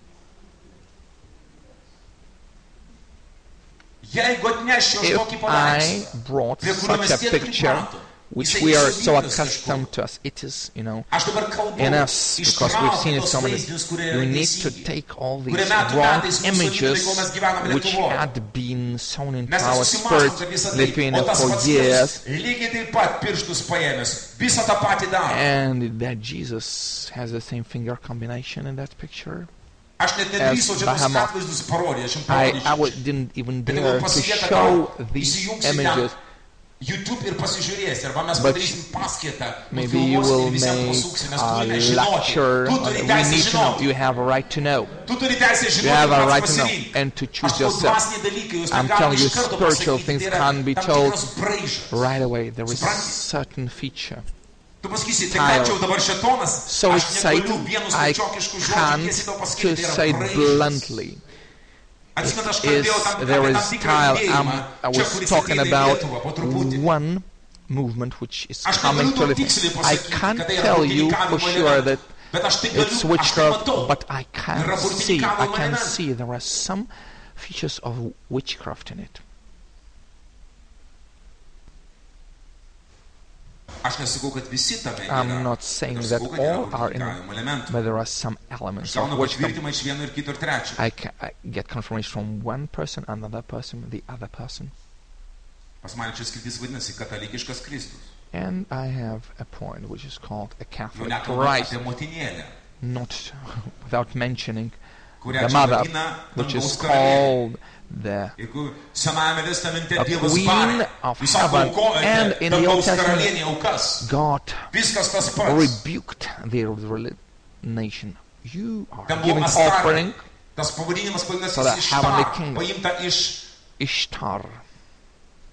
Jeigu atneščiau If tokį I paveikslą, brought prie kurio mes such a tiek picture, pripratom, which jisai we are so išaugintas accustomed kažkur. to us, it is, Aš dabar kalbu in us, because we've seen it so many. vaizdinius, kurie yra You need to teisingi. take all these Kurie metų wrong metais mūsų images kol mes gyvename which Lietuvoje. had been sown into Mes our susimastom, spirit kad visą tai, Lithuania o tas for pats years, Jėzus lygiai taip pat pirštus paėmęs, visą tą patį daro. and that Jesus has the same finger combination in that picture. Aš net nedrįsau čia tos Behemoth. atvaizdus parodyti, aš jums I parodyčiau. didn't even Bet dare jeigu to pasikėta show tau, these įsijungsi images. ten YouTube ir pasižiūrėsi, arba mes But padarysim paskaitą, Maybe you nufilmuosim will ir visiems make pasuksim, mes a turime žinoti. lecture. Tu turi We teisę need to know. žinoti. You have a right to know. Tu turi teisę You žinoti, have a pats right to know pasirinkti. and to choose Aš tau yourself. dvasiniai dalykai, jūs I'm negalite telling you, iš karto spiritual pasakyti, things tai yra can't be tam told tikras braižas. right away. There is Supranti? certain feature. Tu pasakysi, tai Tile. ką čia jau dabar šėtonas, So aš it's negaliu Satan. vienus I tačiokiškus žodžius can't tiesiai tau to pasakyti, tai say yra it braižas. bluntly. Atsimenu, aš Is kalbėjau tam there apie is tam tikrą style. judėjimą, I čia, was kuris talking ateina į about Lietuvą po truputį. one movement which is Aš coming negaliu to to Lithuania. tiksliai I pasakyti, can't kad tai yra tell you for burtininkavimo sure that elementas. Bet aš tai galiu, it's aš tai witchcraft, matau. but I can Yra see. I burtininkavimo can elementas. see there are some features of witchcraft in it. Aš nesakau, kad visi tame yra. I'm not saying Aš that sakau, kad yra all are in burtininkavimo elementų. but there are some elements of Gaunu witchcraft. patvirtimą iš vieno ir kito ir trečio. I get confirmation from one person, another person, the other person. Pas mane čia skirtis vadinasi katalikiškas Kristus. And I have a point which is called a Jau Catholic nekalbant Christ, apie motinėlę, not without mentioning kurią the čia mother, vadina which dangaus is karalienė. called the Jeigu Senajame testamente a Dievas queen barė, of jūs sako, heaven, and in the Old dangaus Testament, karalienė aukas. God Viskas tas pats. rebuked the nation. You are Ten buvo giving Astarė. offering Tas pavadinimas for the vadinasi heavenly Ištar, kingdom. paimta iš Ishtar.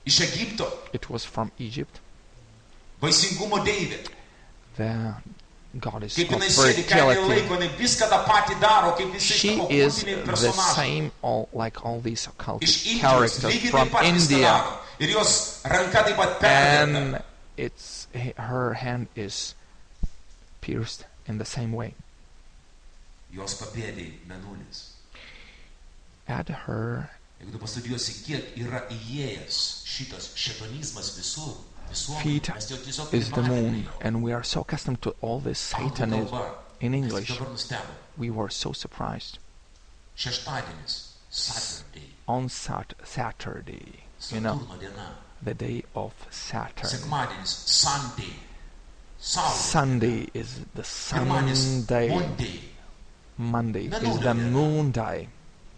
Egipto, It was from Egypt. vaisingumo deivė. The goddess Kaip of jinai sėdi, ką jinai fertility. laiko, jinai viską tą patį daro, kaip visi She tavo is kultiniai the personažai. same like all these Iš occultic Indijos characters lygiai from taip pat viską India. daro. Ir jos ranka taip pat perdėta. And her hand is pierced in the same way. Jos papėdėjai Mėnulis. At her Jeigu tu pastudijuosi, kiek yra įėjęs šitas šetonizmas visur, feet mes jau tiesiog is the moon, nematėme jo. and we are so accustomed to all this Anglų Satanism kalba. in Mes English. tik dabar nustebom. We were so surprised. Šeštadienis, Saturday, On Saturday, you know, Saturno diena. the day of Saturn. Sekmadienis, Sunday, Saulė. Sunday is the Pirmadienis, Sunday. Monday. Monday is Mėnulio the diena. moon day.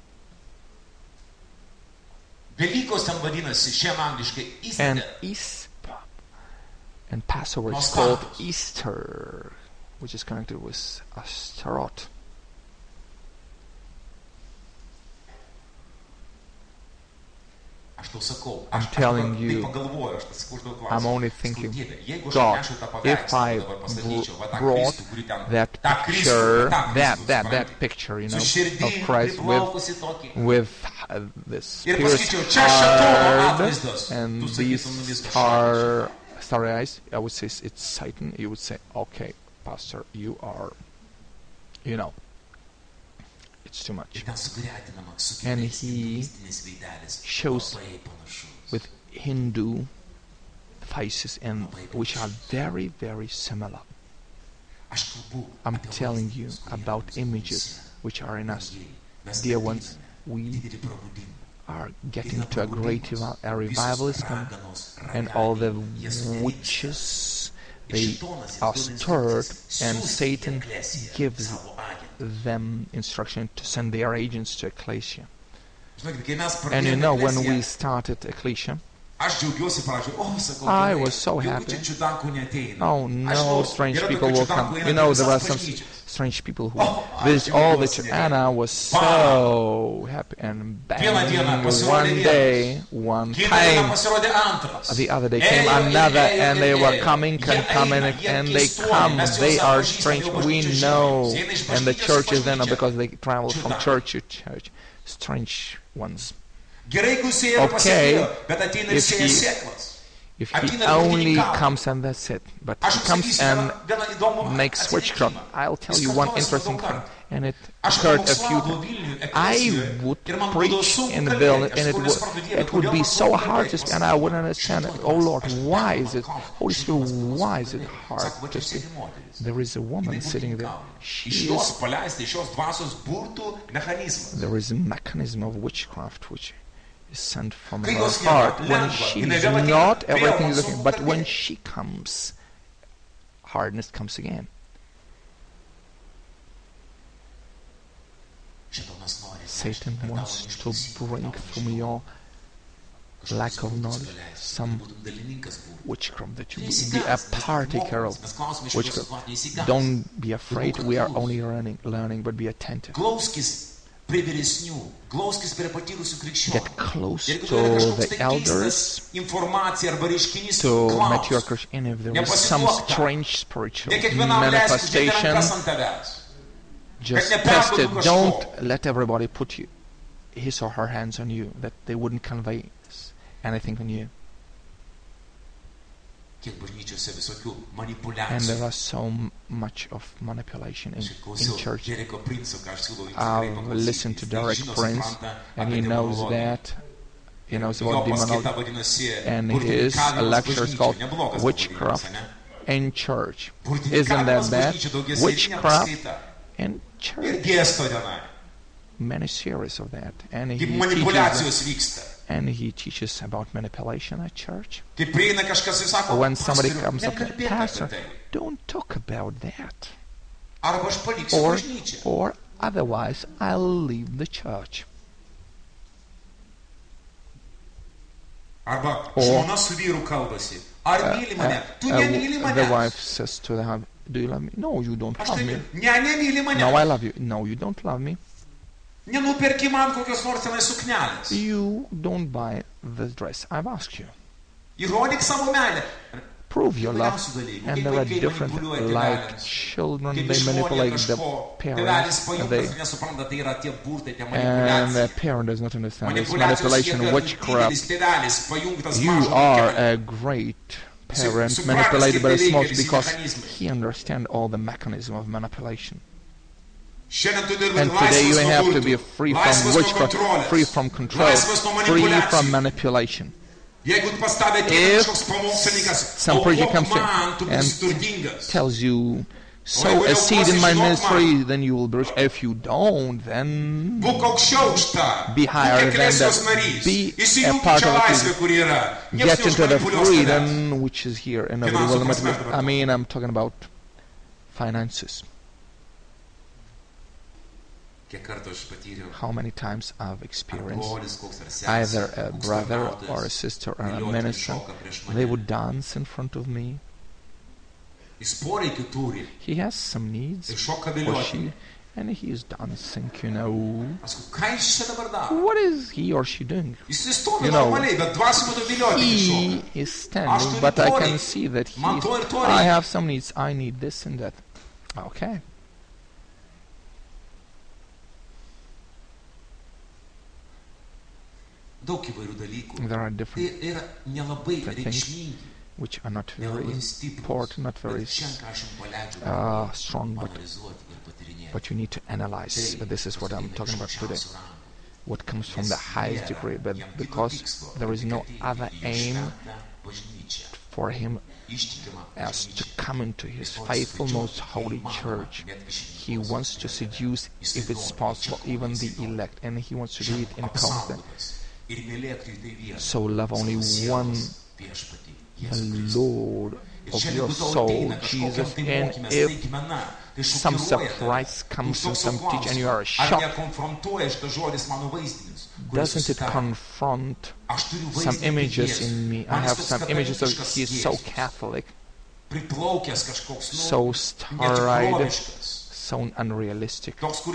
Velykos ten vadinasi, šiam angliškai And Easter. And Passover is Los called Santos. Easter, which is connected with Astaroth. Aš tau sakau, I'm aš telling taip you, pagalvoju, aš sakau, užduodu klausimą. I'm only Sakau, thinking, Dieve, jeigu aš God, atnešiu tą if paveikslą, I dabar pastatyčiau, va tą brought Kristų, kurį ten, that tą Kristų, picture, va tą Kristų, that supranti? picture, you know, Su širdim of Christ priplaukusi tokį. with this Ir pierced pasakyčiau, čia šėtono heart atvaizdas. and Tu these sakytum, nu viskas starry eyes. I would say it's Satan. You would say, okay, Pastor, you are, you know, it's too much. Ir ten sugretinama su And kitais he hinduistinis veidelis. shows Labai panašus. With Hindu faces and which are very, very similar. Aš kalbu I'm apie telling you vaizdinius, kurie about mums images mumyse. which are in us. Mes Dear patyrėme ones, we didelį prabudimą. are getting to a great a revival is coming, and all the witches, they are stirred, and Satan gives them instruction to send their agents to Ecclesia. Žinokit, kai mes And you know, when we pradėjome started Ecclesia, aš džiaugiausi pradžioje, sakau, I gerai, was so jokių happy. čia čiudankų neateina. oh Aš no, klausiu, strange yra people tokių will čiudankų, come. eina You know, per there are visas some bažnyčias. strange people who Oh, visit I all the džiaugiuosi church. nerealiai. Anna was so happy, and Vieną dieną bang, pasirodė one vienas. day, one Kitą dieną time, pasirodė antras. the other day Ėjo came ir another, ėjo and ir they were ėjo. coming Jie and coming, eina, jie and they keistuoliai, come. mes juos They are atpažįstam, strange. jau We bažnyčios know, žmonės. Jie eina iš and the bažnyčios į churches then, bažnyčią. because they travel from Čiudakai. church to church, strange ones. Gerai, jeigu jis ėjo ir Okay, pasėdėjo, bet ateina ir if sėja he- sėklas. If he Ateina only rungtyninkauti. comes and that's it, but he Aš comes apsakysiu and vieną įdomų makes witchcraft. atsitikimą. I'll tell Jis you one kartojasi interesting daug thing, kartų. and it Aš occurred a few pamokslaudavau times. Vilniuje, I eklezijoje, would ir man būdavo preach sunku in the kalbėti. building, Aš and sakau, nesuprantu, Dieve, it would kodėl be man so sunku hard to kalbėti? speak, and I wouldn't understand it. Šitoj Oh Lord, aš why nekalbu, is it, kalbu. Holy Spirit, Šitomas why is it kalbėti. hard Sako, va to čia speak? sėdi moteris. There is a woman Jinai sitting there. ūkininkauja. She Iš jos is, paleista, iš jos dvasios burtų mechanizmas. there is a mechanism of witchcraft which is sent from Kai her jos nėra heart when lengva, she jinai is vėl ateina, not vėl everything man is looking, sunku but when kalbėti. she comes, hardness comes again. Šitonas nori Satan per tavo wants to neišklausymą, bring tavo from žinojimą. your Kažkokius lack of burtus knowledge paleist, some būtum dalininkas burtų. witchcraft, that you be a Neįsigąsk, mes tik partaker mokomės, of mes klausome iš witchcraft. Jėzaus, neįsigąsk. Don't be afraid, Daug we are kartų. only learning, but be attentive. Glauskis prie vyresnių, glauskis prie patyrusių krikščionių. Get close Ir jeigu to tai yra kažkoks the tai keistas elders informacija arba reiškinys, to klausk. mature Christian. And if there is some Nepasiduok tam. strange spiritual Ne kiekvienam leisk uždėti manifestation, rankas ant tavęs. just Kad test it. neperduotų kažko. Don't let everybody put his or her hands on you, that they wouldn't convey anything on you. Kiek bažnyčiose visokių And manipulacijų. there are so much of manipulation Aš in klausiau church. Dereko Princo, ką aš siūlau jums tikrai I've paklausyti. listened to Jis Derek žino, Prince, supranta and he apie knows demonologiją. that. He knows Jo about paskaita demonology. vadinasi And his burtininkavimas lecture is called bažnyčioje. Neblogas Witchcraft pavadinimas, ane? in Church. Isn't Burtininkavimas that bad? bažnyčioje, daugiasėdinė Witchcraft paskaita. in Ir Church. dėsto tenai. Many series of that. And Kaip he manipulacijos vyksta. teaches about manipulation at church. Kai prieina kažkas ir sako, When somebody "Pastoriau, comes up, nekalbėk Pastor, apie tai." don't talk about that. Arba aš paliksiu bažnyčią. Or otherwise, I'll leave the church. Arba Or- žmona su vyru kalbasi. Ar myli mane? Tu nemyli The manęs. wife says to the husband, do you love me? No, you don't Aš love tai me. nemyli mane. No, I love you. No, you don't love me. Nenuperki man kokios nors tenai suknelės. You don't buy the dress I've asked you. Įrodyk savo meilę. prove your love. And there are different, like children, they manipulate the parents, and the parent does not understand. It's manipulation, witchcraft. You are a great parent, manipulated by the small, because he understands all the mechanism of manipulation. And today you have to be free from witchcraft, free from control, free from manipulation. If some preacher comes in and tells you, sow a seed in my ministry, then you will be rich. If you don't, then be higher than that. Be a part of it. Get into the freedom which is here. And nobody will manipulate. I mean, I'm talking about finances. How many times I've experienced either a brother or a sister or a minister, they would dance in front of me. He has some needs, or she, and he is dancing, you know. What is he or she doing? You know, he is standing, but I can see that I have some needs, I need this and that. Okay. There are different things which are not very important, not very strong, but you need to analyze. But this is what I'm talking about today. What comes from the highest degree, but because there is no other aim for him as to come into his faithful, most holy church. He wants to seduce, if it's possible, even the elect, and he wants to do it in constant. So love only one, the Lord of your soul, Jesus. And if some surprise comes and some teaching and you are shocked, doesn't it confront some images in me? I have some images of he is so Catholic, so star-eyed, so unrealistic.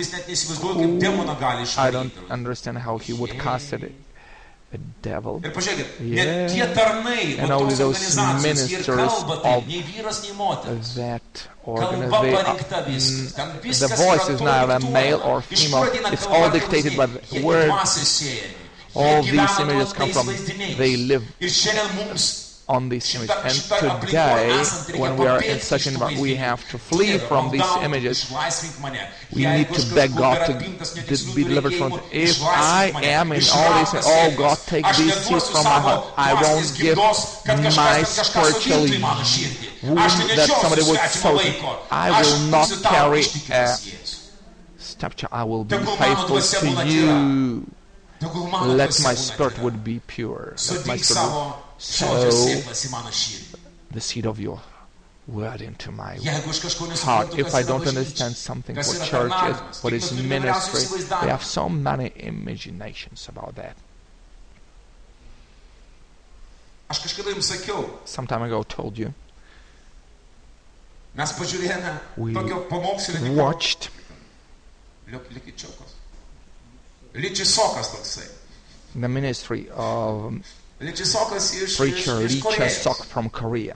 I don't understand how he would cast it. A devil. Yeah. And only those ministers of that organization, the voice is neither male or female. It's all dictated by the word. All these images come from, they live on these images. And today, when we are in such an environment, we have to flee from these images. We need to beg God to be delivered from it. If I am in all these, oh God, take these seeds from my heart. I won't give my spiritual wound that somebody would sow. I will not carry a stepchild. I will be faithful to you. Let my spirit would be pure. Let my spirit sow the seed of your word into my heart. If I don't understand something what church is, what is ministry, we have so many imaginations about that. Some time ago I told you, we watched the ministry of preacher Lee Sok from Korea.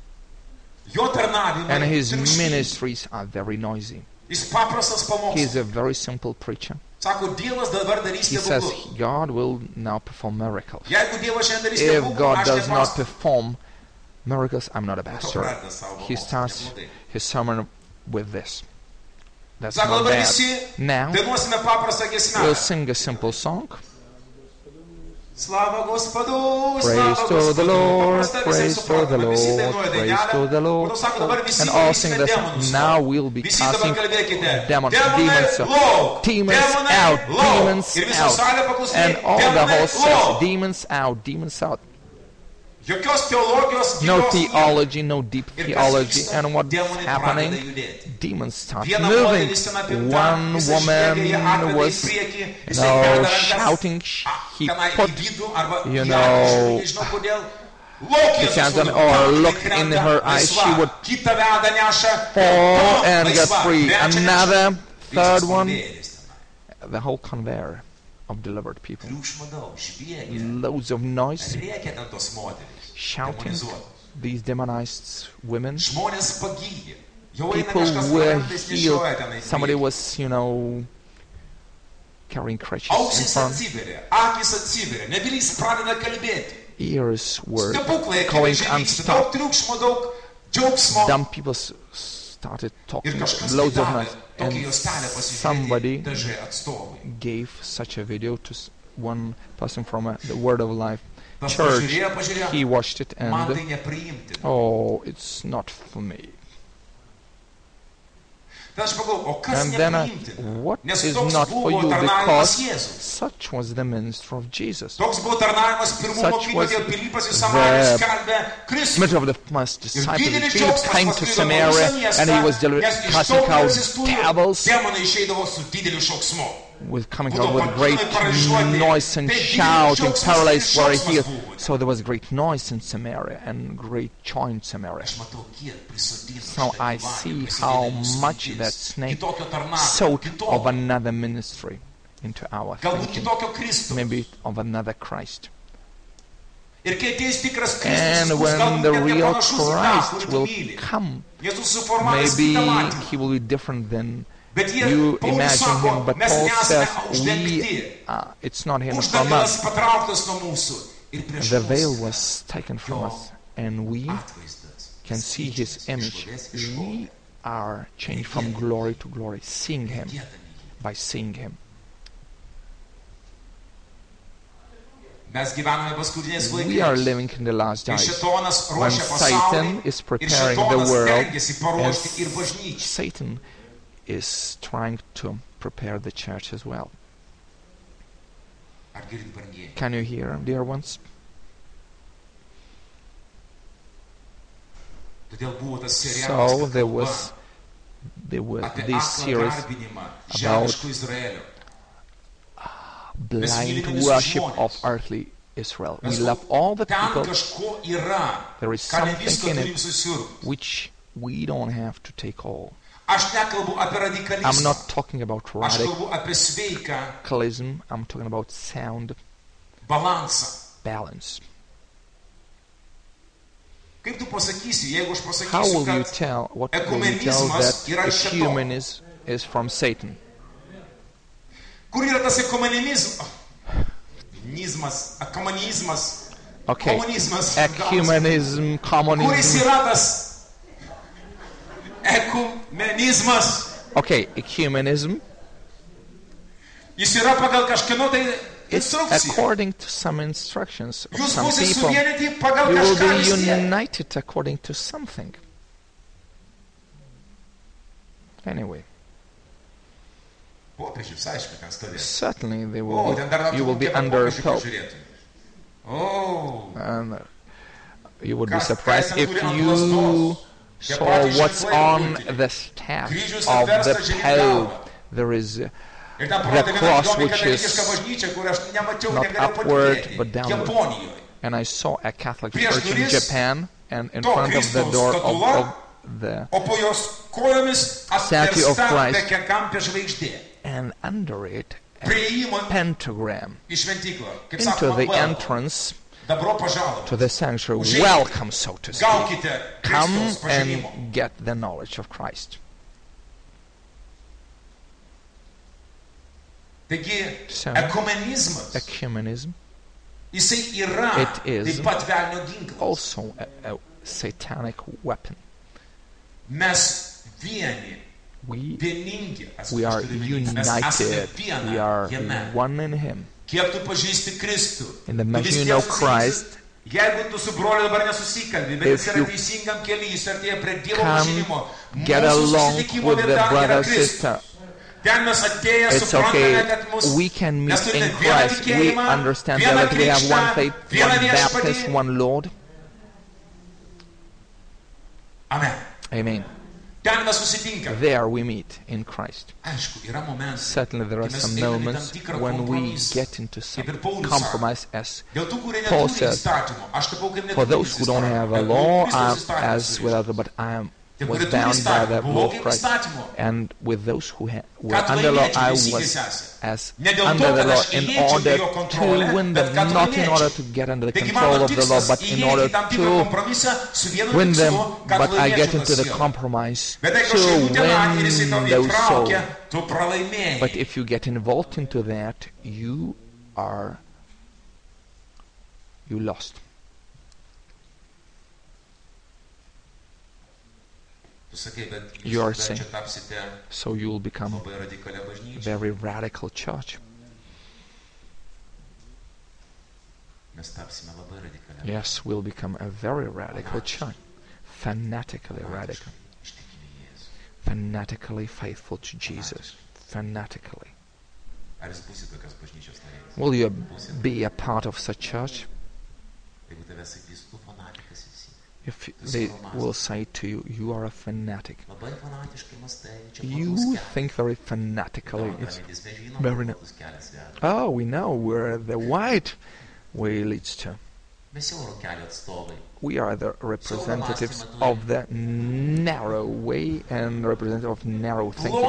And his ministries are very noisy. He is a very simple preacher. He says God will now perform miracles. If God does not perform miracles, I'm not a pastor. He starts his sermon with this. That's not bad. Now, we'll sing a simple song. Praise to the Lord, praise to the Lord, praise to the Lord. And all sing this. Now we'll be casting demons out, demons out. And all the whole says, demons out, demons out. No theology, no deep theology. And what's happening? Demons start moving. One woman was, shouting. He put, his hands on or looked in her eyes. She would fall and get free. Another, third one, the whole conveyor of delivered people. Loads of noise, shouting, these demonized women. Žmonės pagyja. Jau eina People kažkas were rankais healed. nešioja tenai. Somebody was, carrying crutches in Ausis front. atsiveria, akis atsiveria, nebylys pradeda kalbėti. Ears were Stebuklai going akivaizdžiai vyksta, daug unstopped. triukšmo, daug džiaugsmo. Dumb people started talking, Ir kažkas loads tai of davė noise. tokį And juostelę somebody pasižiūrėti DŽ atstovui. gave such a video to one person from the Word of Life Tas church. pažiūrėjo, He watched it man tai and, nepriimtina. it's not for me. Tai aš pagalvoju, o kas And then nepriimtina? what Nes is toks not for buvo you? tarnavimas Because Jėzus. such was the ministry of Jesus. Toks buvo tarnavimas pirmų Such mokinių, was dėl Pilypas į Samariją the skelbė Kristų. Middle of the first disciples. Didelis Philip džiaugsmas came to pasklido po Samaria visą miestą, and he was nes iš casting to, out kuris jis turi, devils, demonai išeidavo su dideliu šauksmu. coming Būdavo out with great paralyžiuoti. noise and Tai didelis shouting, džiaugsmas, paralyzed were didelis healed. šauksmas buvo. So there was great noise in Samaria and great joy in Samaria. Aš matau, kiek prisodinta So šitą I gyvatę, see prisideda how jūsų much mintis. that snake Kitokio tarnavimo, sowed of kitokio. another ministry into our Galbūt thinking, kitokio Kristaus. maybe of another Christ. Ir kai ateis tikras Kristus, And bus when galbūt the net real nepanašus į tą, Christ kurį tu will myli. come, Jėzus suformavęs maybe kitą matymą. he will be different than Bet jie, you Paulius imagine sako, him. But mes Paul nesame says uždengti. it's not him from Uždangalas us. patrauktas nuo mūsų. Ir prieš The veil mus was taken from us, and we atvaizdas. can see his Skaičiasi image. iš šlovės į šlovę. We are changed from glory to glory, seeing him, Giedami jį. by seeing him. Mes gyvename paskutinės We are laikais. living in the last Ir days. šėtonas When ruošia Satan pasaulį. is Ir preparing the šėtonas world, stengiasi and paruošti ir bažnyčią. Satan is trying to prepare the church as well. Ar girdit, brangieji? Can you hear, dear ones? Todėl buvo tas serialas, So kad there kalba was apie this aklą series garbinimą about žemiško Izraelio. blind mylim visus worship žmones. of earthly Israel. We Mes love all the ten people kažko yra, There is ką ne something viską in turim it. susirgt. which we don't have to take all. Aš nekalbu apie I'm radikalizmą. not talking about Aš kalbu apie sveiką radicalism. I'm talking about sound balansą. balance. Kaip tu pasakysi, jeigu aš How will pasakysiu, you kad tell? What will you tell ekumenizmas that yra iš šėtono? ecumenism is from Satan? kur yra tas ekumenizmas? Ekumenizmas. Okay, Komunizmas. ecumenism, Kuris communism. yra tas ekumenizmas? Okay, ecumenism. Jis yra pagal kažkieno tai It's instrukciją. according to some instructions of Jūs some būsite people. suvienyti pagal You will kažką be vis tiek. united according to something. Anyway, Popiežius, aišku, ten stovės. certainly they O, will ten dar you will be kiek under popiežių Pope, pažiūrėtum. O, and you would be Kas- surprised kas if ten turi ant you lasdos? Tie saw patys what's ženklai on būti. the staff Kryžius of the apverstas žemyn galva. Pope. There is ir ten the parodė viena cross įdomi which katalikiška is bažnyčia, kur aš nemačiau, not negalėjau upward, patikėti. but downward. Japonijoje. and I saw a Catholic Prieš church in duris Japan, and in to front of the Kristaus door statula, of the O po jos kojomis Statue of apversta Christ. penkiakampė žvaigždė. and under it a Prieimo pentagram į šventyklą. Kaip into sakoma, the welcome. entrance Dabro pažadom. to the sanctuary. Užeikite. Welcome, so to speak. Gaukite Come Kristaus pažinimo. and get the knowledge of Christ. Taigi, So, ekumenizmas, ecumenism jisai yra It is taip pat velnio ginklas. also a satanic weapon. Mes vieni, We vieningi. are Mes esame united. viena We are jame. one in Him. Kiek tu pažįsti Kristų? In the tu measure vis you tiek know susijusi- Christ, Jeigu tu su broliu dabar nesusikalbi, bet if jis yra you teisingam keliui, jis artėja prie Dievo come pažinimo. get Mūsų along susitikimo with the vieta brother yra or Kristus. sister. Ten mes atėję It's suprantame, okay. kad mus We can mes meet turime in vieną Christ. We tikėjimą, understand vieną that we have krikštą, one faith, vieną one baptist, viešpatį. one Lord. Amen. Amen. Ten mes susitinkame. There we meet in Christ. Aišku, yra momentai. Certainly there are kai mes some einame į tam moments tikrą when we kompromisą. get into some Kaip ir Paulius sako. compromise, as Dėl tų, kurie Paul neturi said, įstatymo, aš tapau kaip for those neturintis who don't įstatymo, have a bet law, Kristaus I'm įstatymas as turi. without, but I am was bound by the law of Christ. And with those who were under law, I was as under the law in order to win them, not in order to get under the control of the law, but in order to win them. But I get into the compromise to win those souls. But if you get involved into that, you lost. You are saying, so you will become a very radical church. Yes, we'll become a very radical church. Fanatically radical. Fanatically faithful to Jesus. Fanatically. Will you be a part of such church? If they will say to you, you are a fanatic. You think very fanatically. It's very oh, we know where the white way leads to. We are the representatives of the narrow way and representative of narrow thinking.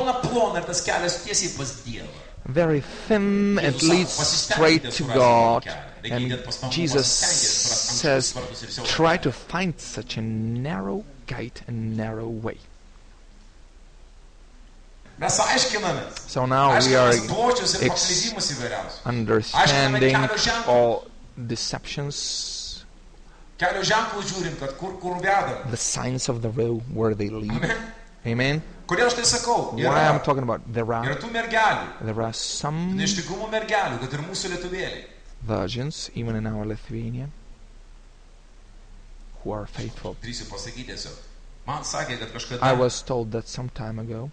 Very thin and leads straight to God. And Jesus says, try to find such a narrow gate and narrow way. So now we are understanding all deceptions, the signs of the road where they lead. Amen. Why I'm talking about there are some virgins, even in our Lithuania, who are faithful. I was told that some time ago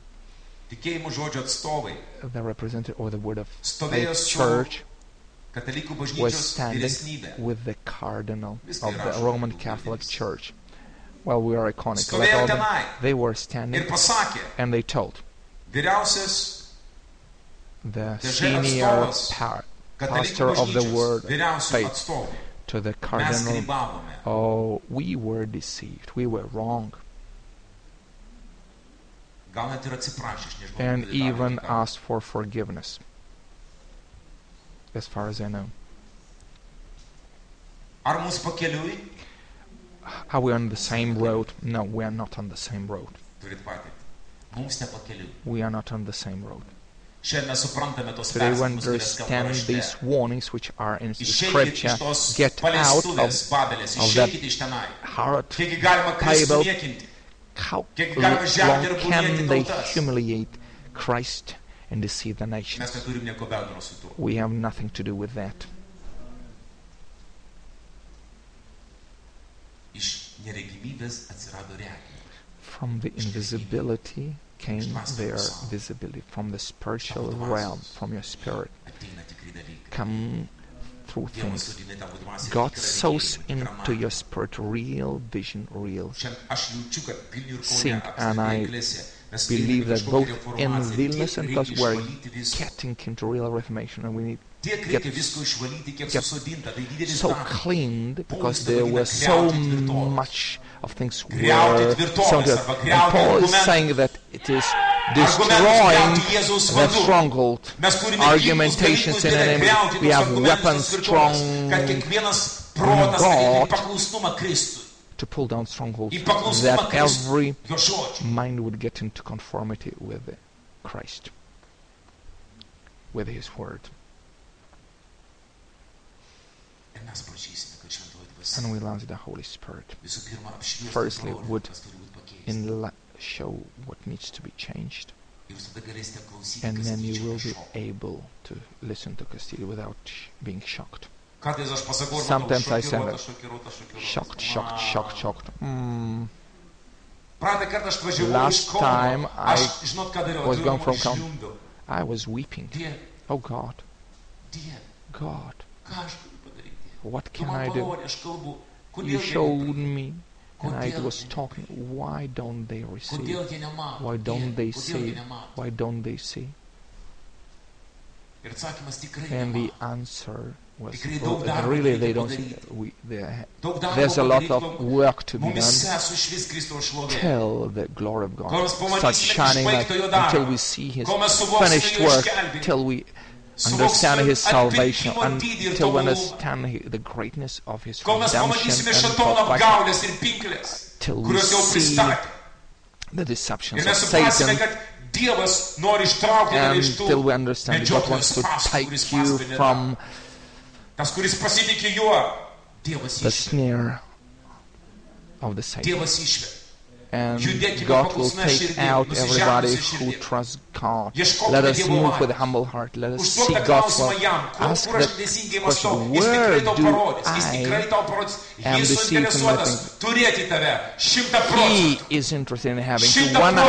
the representative or the Word of Faith Church was standing with the cardinal of the Roman Catholic Church. Well, we are iconic. They were standing and they told the senior pastor of the Word Faith to the cardinal, oh, we were deceived, we were wrong, and even asked for forgiveness, as far as I know. Are we on the same road? No, we are not on the same road. We are not on the same road. Today we understand these warnings which are in the scripture. Get out of that hard table. How long can they humiliate Christ and deceive the nations? We have nothing to do with that. From the invisibility came their visibility. From the spiritual realm, from your spirit, come through things. God sows into your spirit real vision, real seeing. And I believe that both in Vilnius and us we're getting into real reformation, and we need get so cleaned because there were so much of things were so good. And Paul is saying that it is destroying the stronghold. Argumentations in the name of, we have weapons strong from God to pull down strongholds, that every mind would get into conformity with Christ, with His Word. And we allow the Holy Spirit firstly would show what needs to be changed, and then you will be able to listen to Castillo without being shocked. Sometimes I say that, shocked. Last time I was going from camp, I was weeping. Oh God, what can I do? You showed me, and I was talking. Why don't they receive? Why don't they see? Why don't they see? Ir atsakymas tikrai And the nemato. answer was, Tikrai daug darbo really, reikia they don't see. padaryti. Daug darbo There's a lot padaryti, of work to be done mumise sušvis Kristaus šlovė. till the glory of Kol God mes starts pamatysime shining back, išbaigtą jo darbą. until we see His Kol mes suvoksime finished jo work, išgelbėjimą. till we Suvoksime understand His salvation, atpirkimo dydį ir until we tobulumą. understand the greatness of His Kol mes redemption pamatysime and šėtono perfection, apgaulės ir pinklės, till we kurios jau see pristatė. the Ir deceptions of mes suprasime, Satan, kad Dievas nori ištraukti tave iš tų until we understand God wants to medžiotojų spąstų, take kuris you paskui nedaro. from Tas, kuris pasitikė juo, Dievas the išveda. snare of the Satan. Dievas išveda. And Judėkime God will paklusnia take širdimi, out everybody nusižemusia who širdimi. trusts God. Ieškokime Let us Dievo move with a valios. humble heart. Let us Užduok seek tą God's klausimą will. jam, Ask kur aš the teisingai question, mąstau. Jis where tikrai tau do parodys. Jis tikrai I tau parodys. am Jis deceived in suinteresuotas nothing? turėti tave 100%. He is interested in having 100%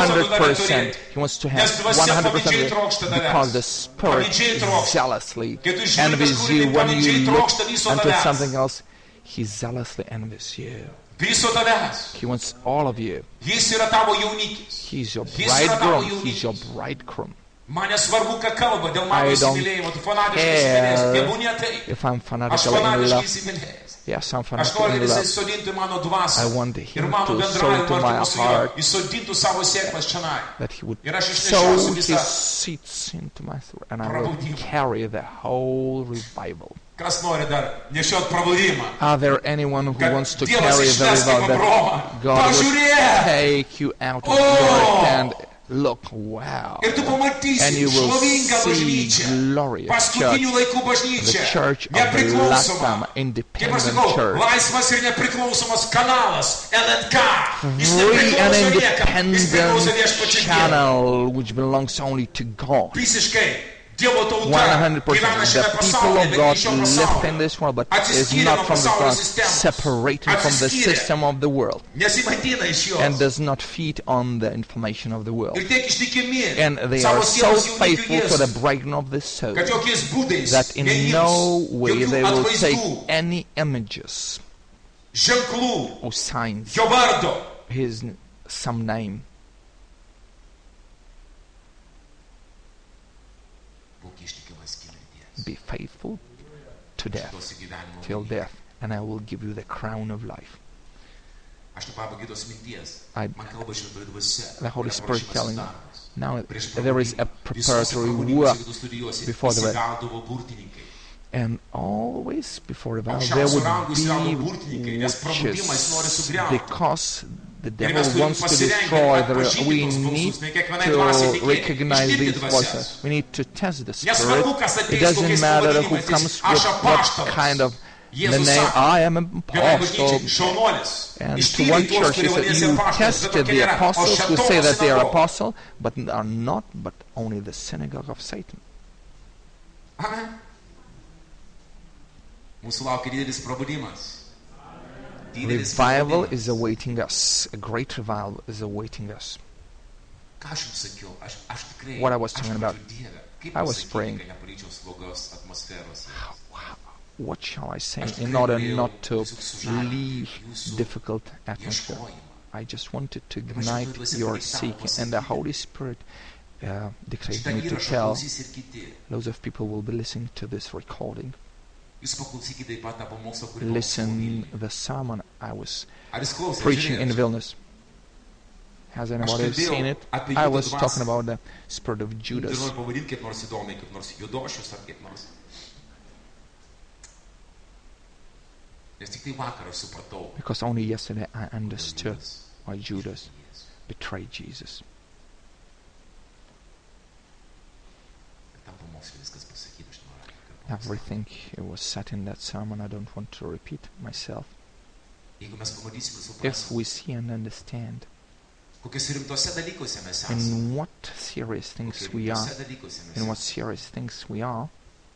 100%. He wants to have Nes dvasia 100% pavydžiai trokšta tavęs. because the Spirit Pavydžiai trokšta. zealously Kai tu žiūri envies kažkur, you. tai When pavydžiai you look trokšta viso unto tavęs. something else, He zealously envies you. Viso tavęs. He wants all of you. Jis yra tavo jaunikis. He's your Jis yra tavo bridegroom. He's your jaunikis. bridegroom. Man nesvarbu, ką kalba dėl mano I don't įsimylėjimo. Tu fanatiškai care įsimylėjęs. Tebūnie taip. If I'm Aš fanatical in fanatiškai love, įsimylėjęs. yes, I'm Aš fanatical noriu, in kad jisai love. sodintų mano dvasią I want ir Him mano to sow bendravimą to my artimą su juo. heart, Jis sodintų savo sėklas čionai. that He would Ir aš sow išnešiosiu His visą. seeds into my throat, and I will Prabudimą. carry the whole revival. Kas nori dar nešiot prabudimą? Are there anyone who Kad wants to Dievas carry the išves kaip revival, Abraomą. that God would Pažiūrėk! take you out of Oh! your hand? Look, wow. Ir tu And pamatysi you will šlovingą see bažnyčią. glorious church, Paskutinių laikų the bažnyčią. church of the last Nepriklausoma. time, Kaip aš independent sakau, church. laisvas ir nepriklausomas kanalas LNK. Jis Free and nepriklauso niekam. Jis priklauso independent viešpačiui Dievui. channel which belongs only to God. Visiškai. Dievo tauta 100%. gyvena The šiame people pasaulyje, of bet God iš šio live in pasaulio. this world, but is Atsiskyrė not nuo from the pasaulio world, sistemos. separated from the Atsiskyrė. system of the world, Nesimaitina iš jos. and does not feed on the information of the world. Ir tiek ištikimi And they savo are so sielos jaunikių faithful to the Jėzui, breaking of the soul kad jokiais būdais that in neims no way jokių they will take atvaizdų, any images ženklų, or signs, jo vardo. some name. Būk ištikimas iki mirties. Be faithful to death, Duosiu gyvenimo till vainiko. death, and I will give you the crown of life. Aš tik pabaigai tos minties. I- Man kalba šventoji dvasia. The Holy yra Spirit paruošimasis telling me. darbas. Now Prieš there is a prabudimą. preparatory Visuose work prabudimose, kai tu studijuosi, before the įsigaudavo burtininkai. And always before the vow, there Aukščiausio would rango įsigaudavo be burtininkai, nes prabudimą jis nori witches, sugriauti. because the Ir devil mes turim wants to pasirengti destroy the atpažinti we tuos need balsus, ne kiekvienai dvasiai to tikėti, recognize ištirti these dvasias. voices. We need to test the Nesvarbu, spirit. kas It ateis, doesn't kokiais matter who pavadinimais, comes aš with what apaštalas. kind of the Jėzus name. sako, I am an vienai apostle. bažnyčiai šaunuolis. And to Ištyrė one tuos, church, he kurie said, vadinasi you apaštalais, bet tested tokia the nėra. O apostles who šėtono say that they are sinagoga. apostle, but are not, but only the synagogue of Satan. Amen. Mūsų laukia didelis prabudimas. Didelis Revival prabudimas. is awaiting us. A great revival is awaiting us. Ką aš jums sakiau? Aš tikrai. What I was aš talking about. prašau Dievę, kaip I was pasakyti, praying. kad nepadaryčiau slogos atmosferos jiems? What shall I say Aš in tikrai order norėjau not to tiesiog sužadinti leave jūsų difficult atmosphere? ieškojimą. I just wanted to aš ignite turiu dvasia your palikt tau seeking, and the pasakyti. Holy Spirit dictated Šitą me to įrašą tell. klausys ir kiti. Loads of people will be listening to this recording. Jūs paklausykite taip pat tą pamokslą, kurį Listen the sermon I was Ar jūs klausėte? preaching in Žiūrėjot? Vilnius. Has anybody seen it? I was talking about the spirit of Ir Judas. noriu pavadinti kaip nors įdomiai, kaip nors judošius ar kaip nors. Nes tik tai vakar aš supratau. Because only yesterday I understood Judas why Judas Jėzus. betrayed Jesus. Ir tam pamokslui viskas pasakyta, aš noriu kartoti. Everything it was said in that sermon, I don't want to repeat myself. Jeigu mes pamatysime, If suprasime, we see and understand kokiuose rimtose dalykuose mes esame. in what serious things Kokiuose we are, rimtose dalykuose mes in what esame. serious things we are,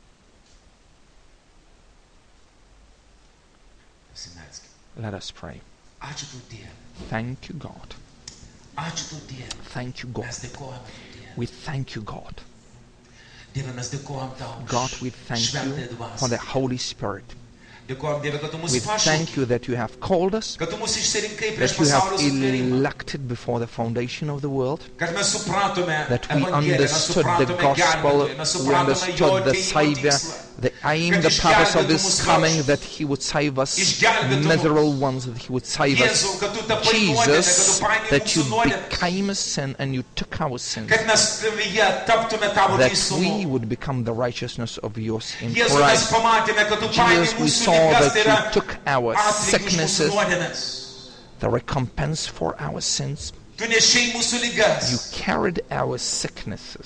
Apsimelskime. let us pray. Ačiū tau Dieve. Thank you, God. Ačiū tau Dieve. Thank you, God. Mes dėkojame tau Dieve. We thank you, God. Dieve, mes dėkojam tau. už God, we thank šventąją you dvasią. for the Holy Spirit. Dėkojam Dieve, kad tu mus We thank pašaukei, you that you have called us, kad tu mus išsirinkai prieš that you have pasaulio sutvėrimą, elected before the foundation of the world, kad mes supratome that we Evangeliją, mes understood the supratome gospel, gelbėtoją, mes we supratome jo understood the atėjimo Savior, tikslą. the aim, the purpose of His coming, that He would save us, miserable ones, that He would save us. Jėzau, kad tu tapai nuodėmė, Jesus, kad tu paėmei that you mūsų nuodėmes, became a sin and you took our sins, kad mes tavyje taptume tavo that we teisumu. would become the righteousness of yours in Jėzau, mes Christ. pamatėme, kad tu paėmei Jesus, we mūsų saw ligas, tai that yra you took our atlygį už mūsų sicknesses, nuodėmes. the recompense for our sins. Tu nešei mūsų You ligas carried our sicknesses,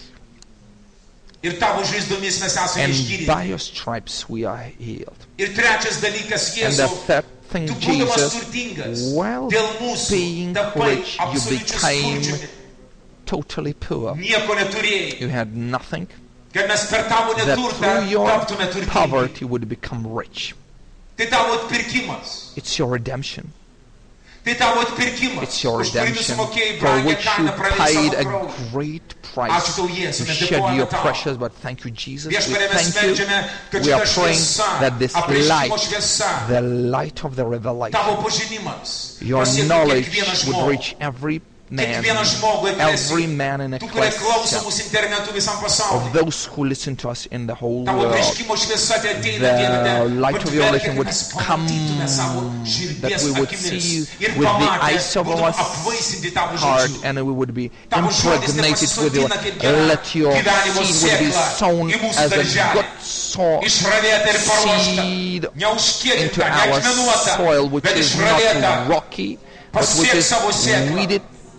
ir tavo žaizdomis mes esame and išgydyti. by your stripes we are healed. Ir trečias dalykas, And the Jėzau, third thing, tu būdamas Jesus, turtingas, while dėl mūsų being tapai rich, you absoliučiu became skurdžiumi. totally poor. Nieko neturėjai, You had nothing, kad mes per tavo that neturtą through your taptume turtingi. poverty would become rich. Tai tavo atpirkimas. It's your redemption. Tai tavo atpirkimas. It's your Už kurį tu redemption, sumokėjai for brangią which you kainą, pralėjai paid savo a kraują. great Ačiū price. tau, Jėzau, You mes shed your dėkojame tau. precious, but thank you, Jesus. We Viešpatie, mes thank you. meldžiame, kad We are šita praying šviesa, that this apreiškimo light, šviesa, the light of the revelation, tavo pažinimas, your pasiektų knowledge kiekvieną would žmogų. reach every man, Kiekvieną žmogų every eklesijai. man in Tu, kurie klauso ecclesia, mūsų internetu visam of pasauliu. those who listen to us in the whole Tavo world. apreiškimo šviesa tai ateina, The Dieve, light of your revelation would mes come, pamatytume savo that širdies we would akimis. see Ir with the pamatę, eyes of būtume our apvaisinti tavo heart, žodžiu. and we would be Tavo žodis impregnated with your, nepasisodina kaip gera let your gyvenimo seed would be sėkla sown į mūsų as a darželį. good soil Išravėta ir paruošta, seed neužkėtinta, into our neakmenuota, soil, which bet is išravėta. not rocky, but which Pasiek is savo sėklą. weeded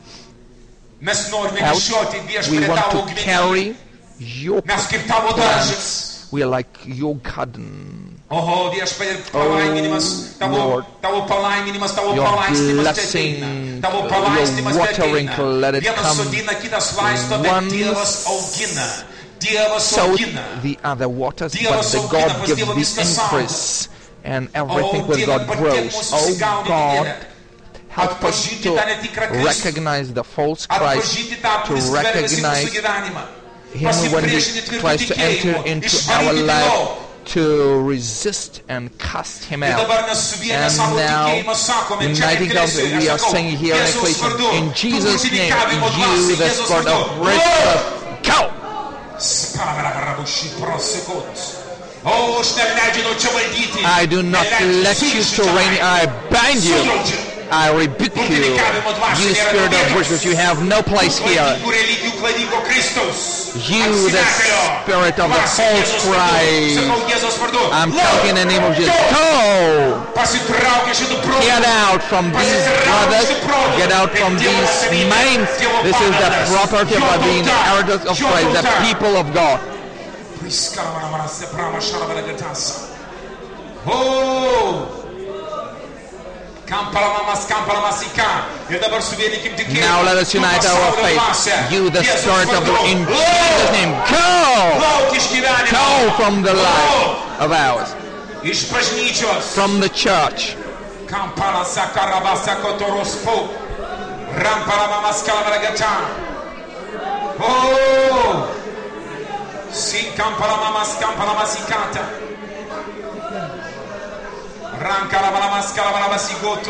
Mes norime out. nešioti We Viešpatie want tavo to augmenį. carry your Mes kaip tavo plants. daržas. We are like your garden. Oho, Viešpatie, palaiminimas, Lord, tavo palaiminimas, tavo your palaistymas blessing, ateina. Tavo your palaistymas watering, ateina. let it Vienas come. sodina, kitas laisto, bet One Dievas augina. Dievas Sowed augina. the other waters, but Dievas the augina, God pas gives Dievą the viskas auga. increase, and everything O, with Dieve, God padėk grows. mums Oh susigaudyti, God, Dieve. help us Atpažinti to tą netikrą Kristų. recognize the false Christ, Atpažinti tą, to kuris skverbiasi į mūsų recognize gyvenimą. Him when He Pasipriešinti tvirtu tries to enter tikėjimu. into our Išvarykite life, lauk. to resist and cast Him Ir out. dabar mes suvienę And savo now, tikėjimą sakome, čia uniting us, eklesijoje, we are aš sakau, saying here in Jėzaus Ecclesia, vardu, in tu Jesus' name, burtininkavimo dvasia, you, the Jėzaus Spirit of vardu. riches, go! Spavarabuši prosekot. O, aš neleidžiu tau čia valdyti. I do not let you to reign. I bind you. Sudraudžiu. I rebuke you. You spirit of riches, you have no place here. Klaidingų religijų, klaidingo Kristaus. You, the spirit of the false Christ. Sakau Jėzaus vardu. I'm talking in the name of Jesus. Go! Pasitrauk iš šitų protų. Get out from these brothers. Get out from these minds. This is the property of the inheritance of Christ, the people of God. Oh! Now Now let us unite our faith. You, the spirit of the in Jesus' name, go! Go from the life of ours, from the church. Oh! Si campala mamas campala masikata. Rankala maskala malabasigoto.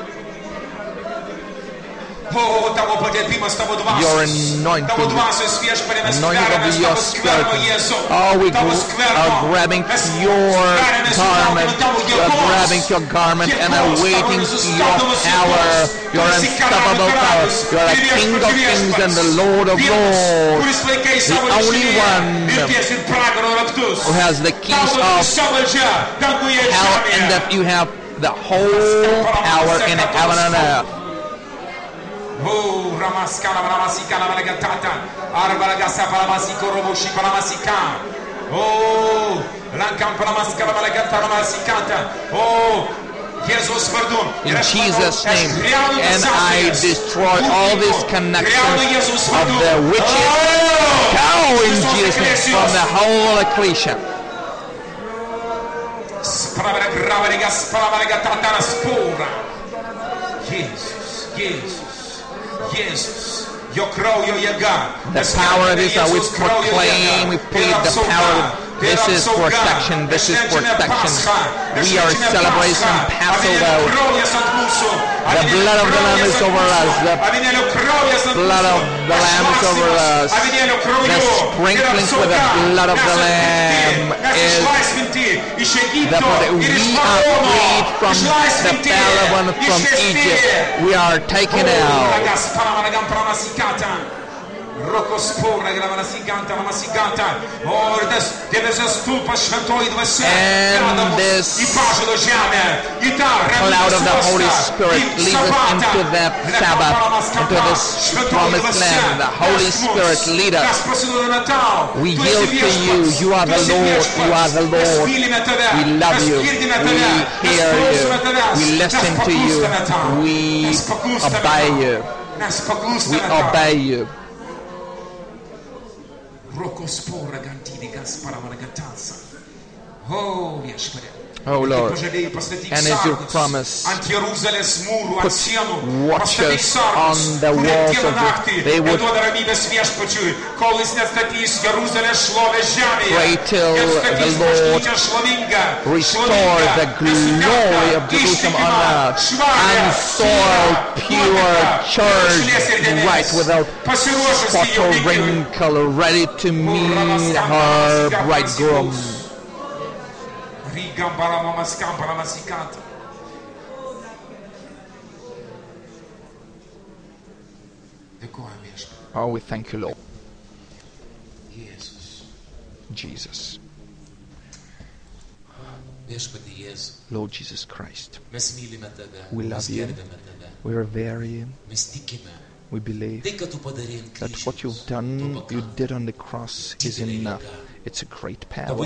Oh, tavo padėpimas, tavo dvasios. Your anointing, Tavo dvasios viešpatie, mes anointing of skverbiamės your tavo skverbo, spirit. Jėzau. Oh, we Tavo are skverbo. grabbing Mes your skverbiamės garment. sulaukime tavo We are jėgos. grabbing your garment and are Jėgos, waiting tavo for your power, your unstoppable power. You are the King of kings and the Lord of lords, the only one who has the keys of hell, and that you have the whole power in heaven and earth. Oh, Ramaskala, Ramasikala, Malagatata, Arbalagasa, Paramasiko, Roboshi, Paramasika. Oh, Lankam, Paramaskala, Malagata, Ramasikata. Oh, Jesus, pardon. In Jesus' name, and I destroy all these connections of the witches. Go in Jesus' name from the whole ecclesia. Jesus, Jesus. Jesus, your kraujo jėga. The power of Israel, we proclaim, we plead the power This is protection. This is protection. We are celebrating Passover. The blood of the Lamb is over us. The blood of the Lamb is over us. The sprinklings with the blood of the Lamb is the body. We are freed from the Pharaoh from Egypt. We are taken out. And this cloud of the Holy Spirit leads us into the Sabbath, into this promised land. The Holy Spirit leads us. We yield to you. You are the Lord. You are the Lord. We love you. We hear you. We listen to you. We obey you. We obey you. Oh Lord, and as your promise, put watchers on the walls of it. They would pray till the Lord restore the glory of Jerusalem on earth, unsoiled, pure, church, right, without spot or wrinkle, ready to meet her bridegroom. Oh, we thank you, Lord. Jesus. Lord Jesus Christ, we love you. We revere you. We believe that what you've done, you did on the cross is enough. It's a great power.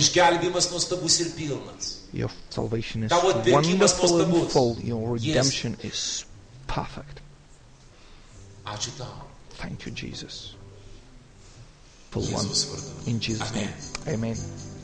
Your salvation is wonderful and full. Your redemption is perfect. Thank you, Jesus. Full one. In Jesus' name. Amen.